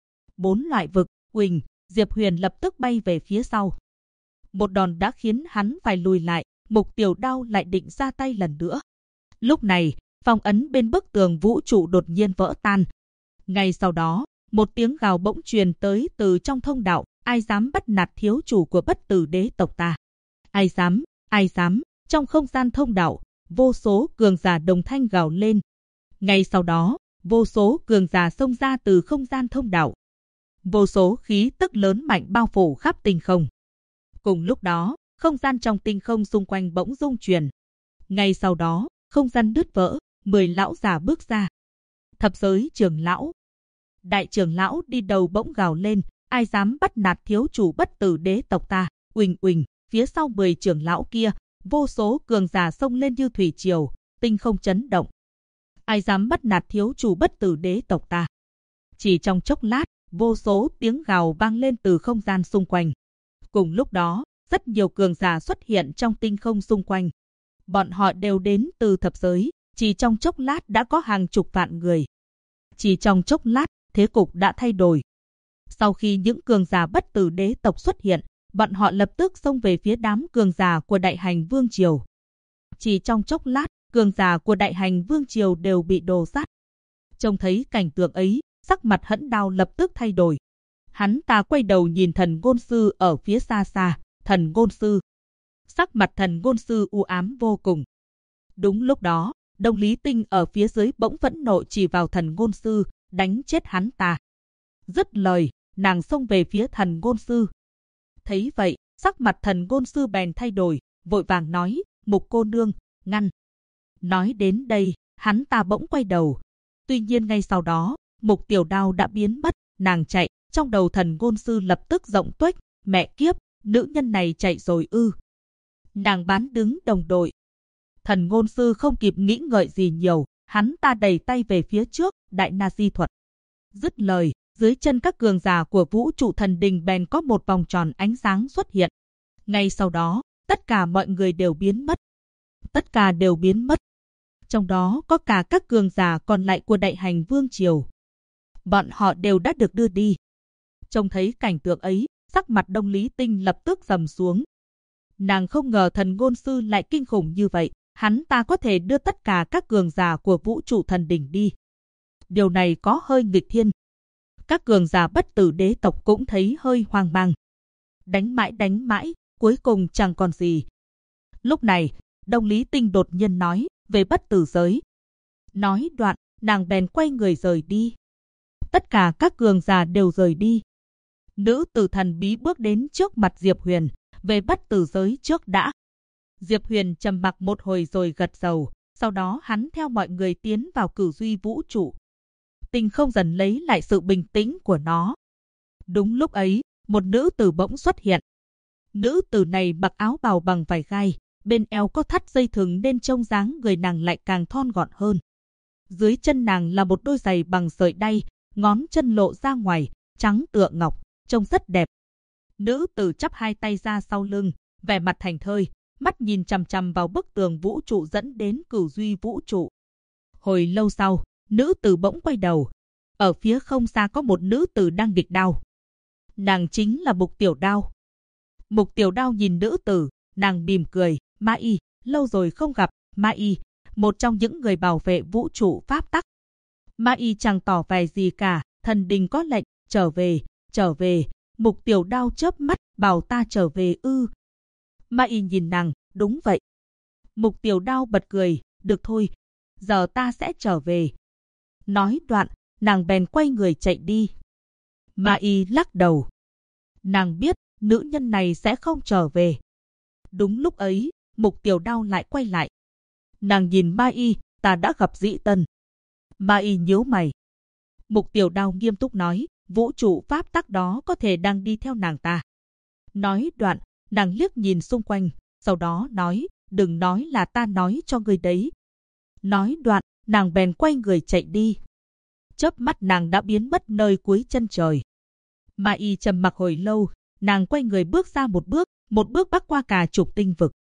4 loại vực, huỳnh, Diệp Huyền lập tức bay về phía sau. Một đòn đã khiến hắn phải lùi lại, Mục Tiểu Đao lại định ra tay lần nữa. Lúc này, phong ấn bên bức tường vũ trụ đột nhiên vỡ tan. Ngay sau đó, một tiếng gào bỗng truyền tới từ trong thông đạo, ai dám bắt nạt thiếu chủ của Bất Tử Đế tộc ta? Ai dám, ai dám? Trong không gian thông đạo, vô số cường giả đồng thanh gào lên. Ngay sau đó, vô số cường giả xông ra từ không gian thông đạo. Vô số khí tức lớn mạnh bao phủ khắp tinh không. Cùng lúc đó, không gian trong tinh không xung quanh bỗng rung chuyển. Ngay sau đó, không gian đứt vỡ, 10 lão già bước ra. Thập giới trưởng lão. Đại trưởng lão đi đầu bỗng gào lên, ai dám bắt nạt thiếu chủ Bất Tử Đế tộc ta? Uỳnh uỳnh, phía sau 10 trưởng lão kia, vô số cường giả xông lên như thủy triều, tinh không chấn động. Ai dám bắt nạt thiếu chủ Bất Tử Đế tộc ta? Chỉ trong chốc lát, vô số tiếng gào vang lên từ không gian xung quanh. Cùng lúc đó, rất nhiều cường giả xuất hiện trong tinh không xung quanh. Bọn họ đều đến từ thập giới, chỉ trong chốc lát đã có hàng chục vạn người. Chỉ trong chốc lát, thế cục đã thay đổi. Sau khi những cường giả Bất Tử Đế tộc xuất hiện, bọn họ lập tức xông về phía đám cường giả của Đại Hành Vương triều. Chỉ trong chốc lát, cường giả của Đại Hành Vương triều đều bị đồ sát. Trông thấy cảnh tượng ấy, sắc mặt Hẫn Đao lập tức thay đổi. Hắn ta quay đầu nhìn Thần Ngôn Sư ở phía xa xa, Thần Ngôn Sư. Sắc mặt Thần Ngôn Sư u ám vô cùng. Đúng lúc đó, Đông Lý Tinh ở phía dưới bỗng phẫn nộ chỉ vào Thần Ngôn Sư, đánh chết hắn ta. Dứt lời, nàng xông về phía Thần Ngôn Sư. Thấy vậy, sắc mặt Thần Ngôn Sư bèn thay đổi, vội vàng nói, Mục cô nương, ngăn. Nói đến đây, hắn ta bỗng quay đầu. Tuy nhiên ngay sau đó, Mục Tiểu Đao đã biến mất, nàng chạy, trong đầu Thần Ngôn Sư lập tức rộng tuếch, mẹ kiếp, nữ nhân này chạy rồi ư. Nàng bán đứng đồng đội. Thần Ngôn Sư không kịp nghĩ ngợi gì nhiều, hắn ta đẩy tay về phía trước, Đại Na Di thuật. Dứt lời, dưới chân các cường giả của vũ trụ thần đình bèn có một vòng tròn ánh sáng xuất hiện. Ngay sau đó, tất cả mọi người đều biến mất. Tất cả đều biến mất. Trong đó có cả các cường giả còn lại của Đại Hành Vương triều. Bọn họ đều đã được đưa đi. Trông thấy cảnh tượng ấy, sắc mặt Đông Lý Tinh lập tức trầm xuống. Nàng không ngờ Thần Ngôn Sư lại kinh khủng như vậy, hắn ta có thể đưa tất cả các cường giả của vũ trụ thần đỉnh đi. Điều này có hơi nghịch thiên. Các cường giả bất tử đế tộc cũng thấy hơi hoang mang. Đánh mãi, cuối cùng chẳng còn gì. Lúc này, Đông Lý Tinh đột nhiên nói về bất tử giới. Nói đoạn, nàng bèn quay người rời đi. Tất cả các cường giả đều rời đi. Nữ tử thần bí bước đến trước mặt Diệp Huyền, về bất tử giới trước đã. Diệp Huyền trầm mặc một hồi rồi gật đầu, sau đó hắn theo mọi người tiến vào cửu duy vũ trụ. Tinh không dần lấy lại sự bình tĩnh của nó. Đúng lúc ấy, một nữ tử bỗng xuất hiện. Nữ tử này mặc áo bào bằng vải gai, bên eo có thắt dây thừng nên trông dáng người nàng lại càng thon gọn hơn. Dưới chân nàng là một đôi giày bằng sợi đay, ngón chân lộ ra ngoài, trắng tựa ngọc, trông rất đẹp. Nữ tử chắp hai tay ra sau lưng, vẻ mặt thảnh thơi, mắt nhìn chằm chằm vào bức tường vũ trụ dẫn đến cửu duy vũ trụ. Hồi lâu sau, nữ tử bỗng quay đầu. Ở phía không xa có một nữ tử đang nghịch đao. Nàng chính là Mục Tiểu Đao. Mục Tiểu Đao nhìn nữ tử, nàng mỉm cười, Ma Y, lâu rồi không gặp, Ma Y, một trong những người bảo vệ vũ trụ pháp tắc. Ma Y chẳng tỏ vẻ gì cả, thần đình có lệnh, trở về, Mục Tiểu Đao chớp mắt, bảo ta trở về ư. Ma Y nhìn nàng, đúng vậy. Mục Tiểu Đao bật cười, được thôi, giờ ta sẽ trở về. Nói đoạn, nàng bèn quay người chạy đi. Ma Y lắc đầu. Nàng biết, nữ nhân này sẽ không trở về. Đúng lúc ấy, Mục Tiểu Đao lại quay lại. Nàng nhìn Ma Y, ta đã gặp Dĩ Tân. Ma Y nhíu mày. Mục Tiểu Đao nghiêm túc nói, vũ trụ pháp tắc đó có thể đang đi theo nàng ta. Nói đoạn, nàng liếc nhìn xung quanh, sau đó nói, đừng nói là ta nói cho ngươi đấy. Nói đoạn, nàng bèn quay người chạy đi. Chớp mắt nàng đã biến mất nơi cuối chân trời. Ma Y trầm mặc hồi lâu, nàng quay người bước ra một bước bắc qua cả chục tinh vực.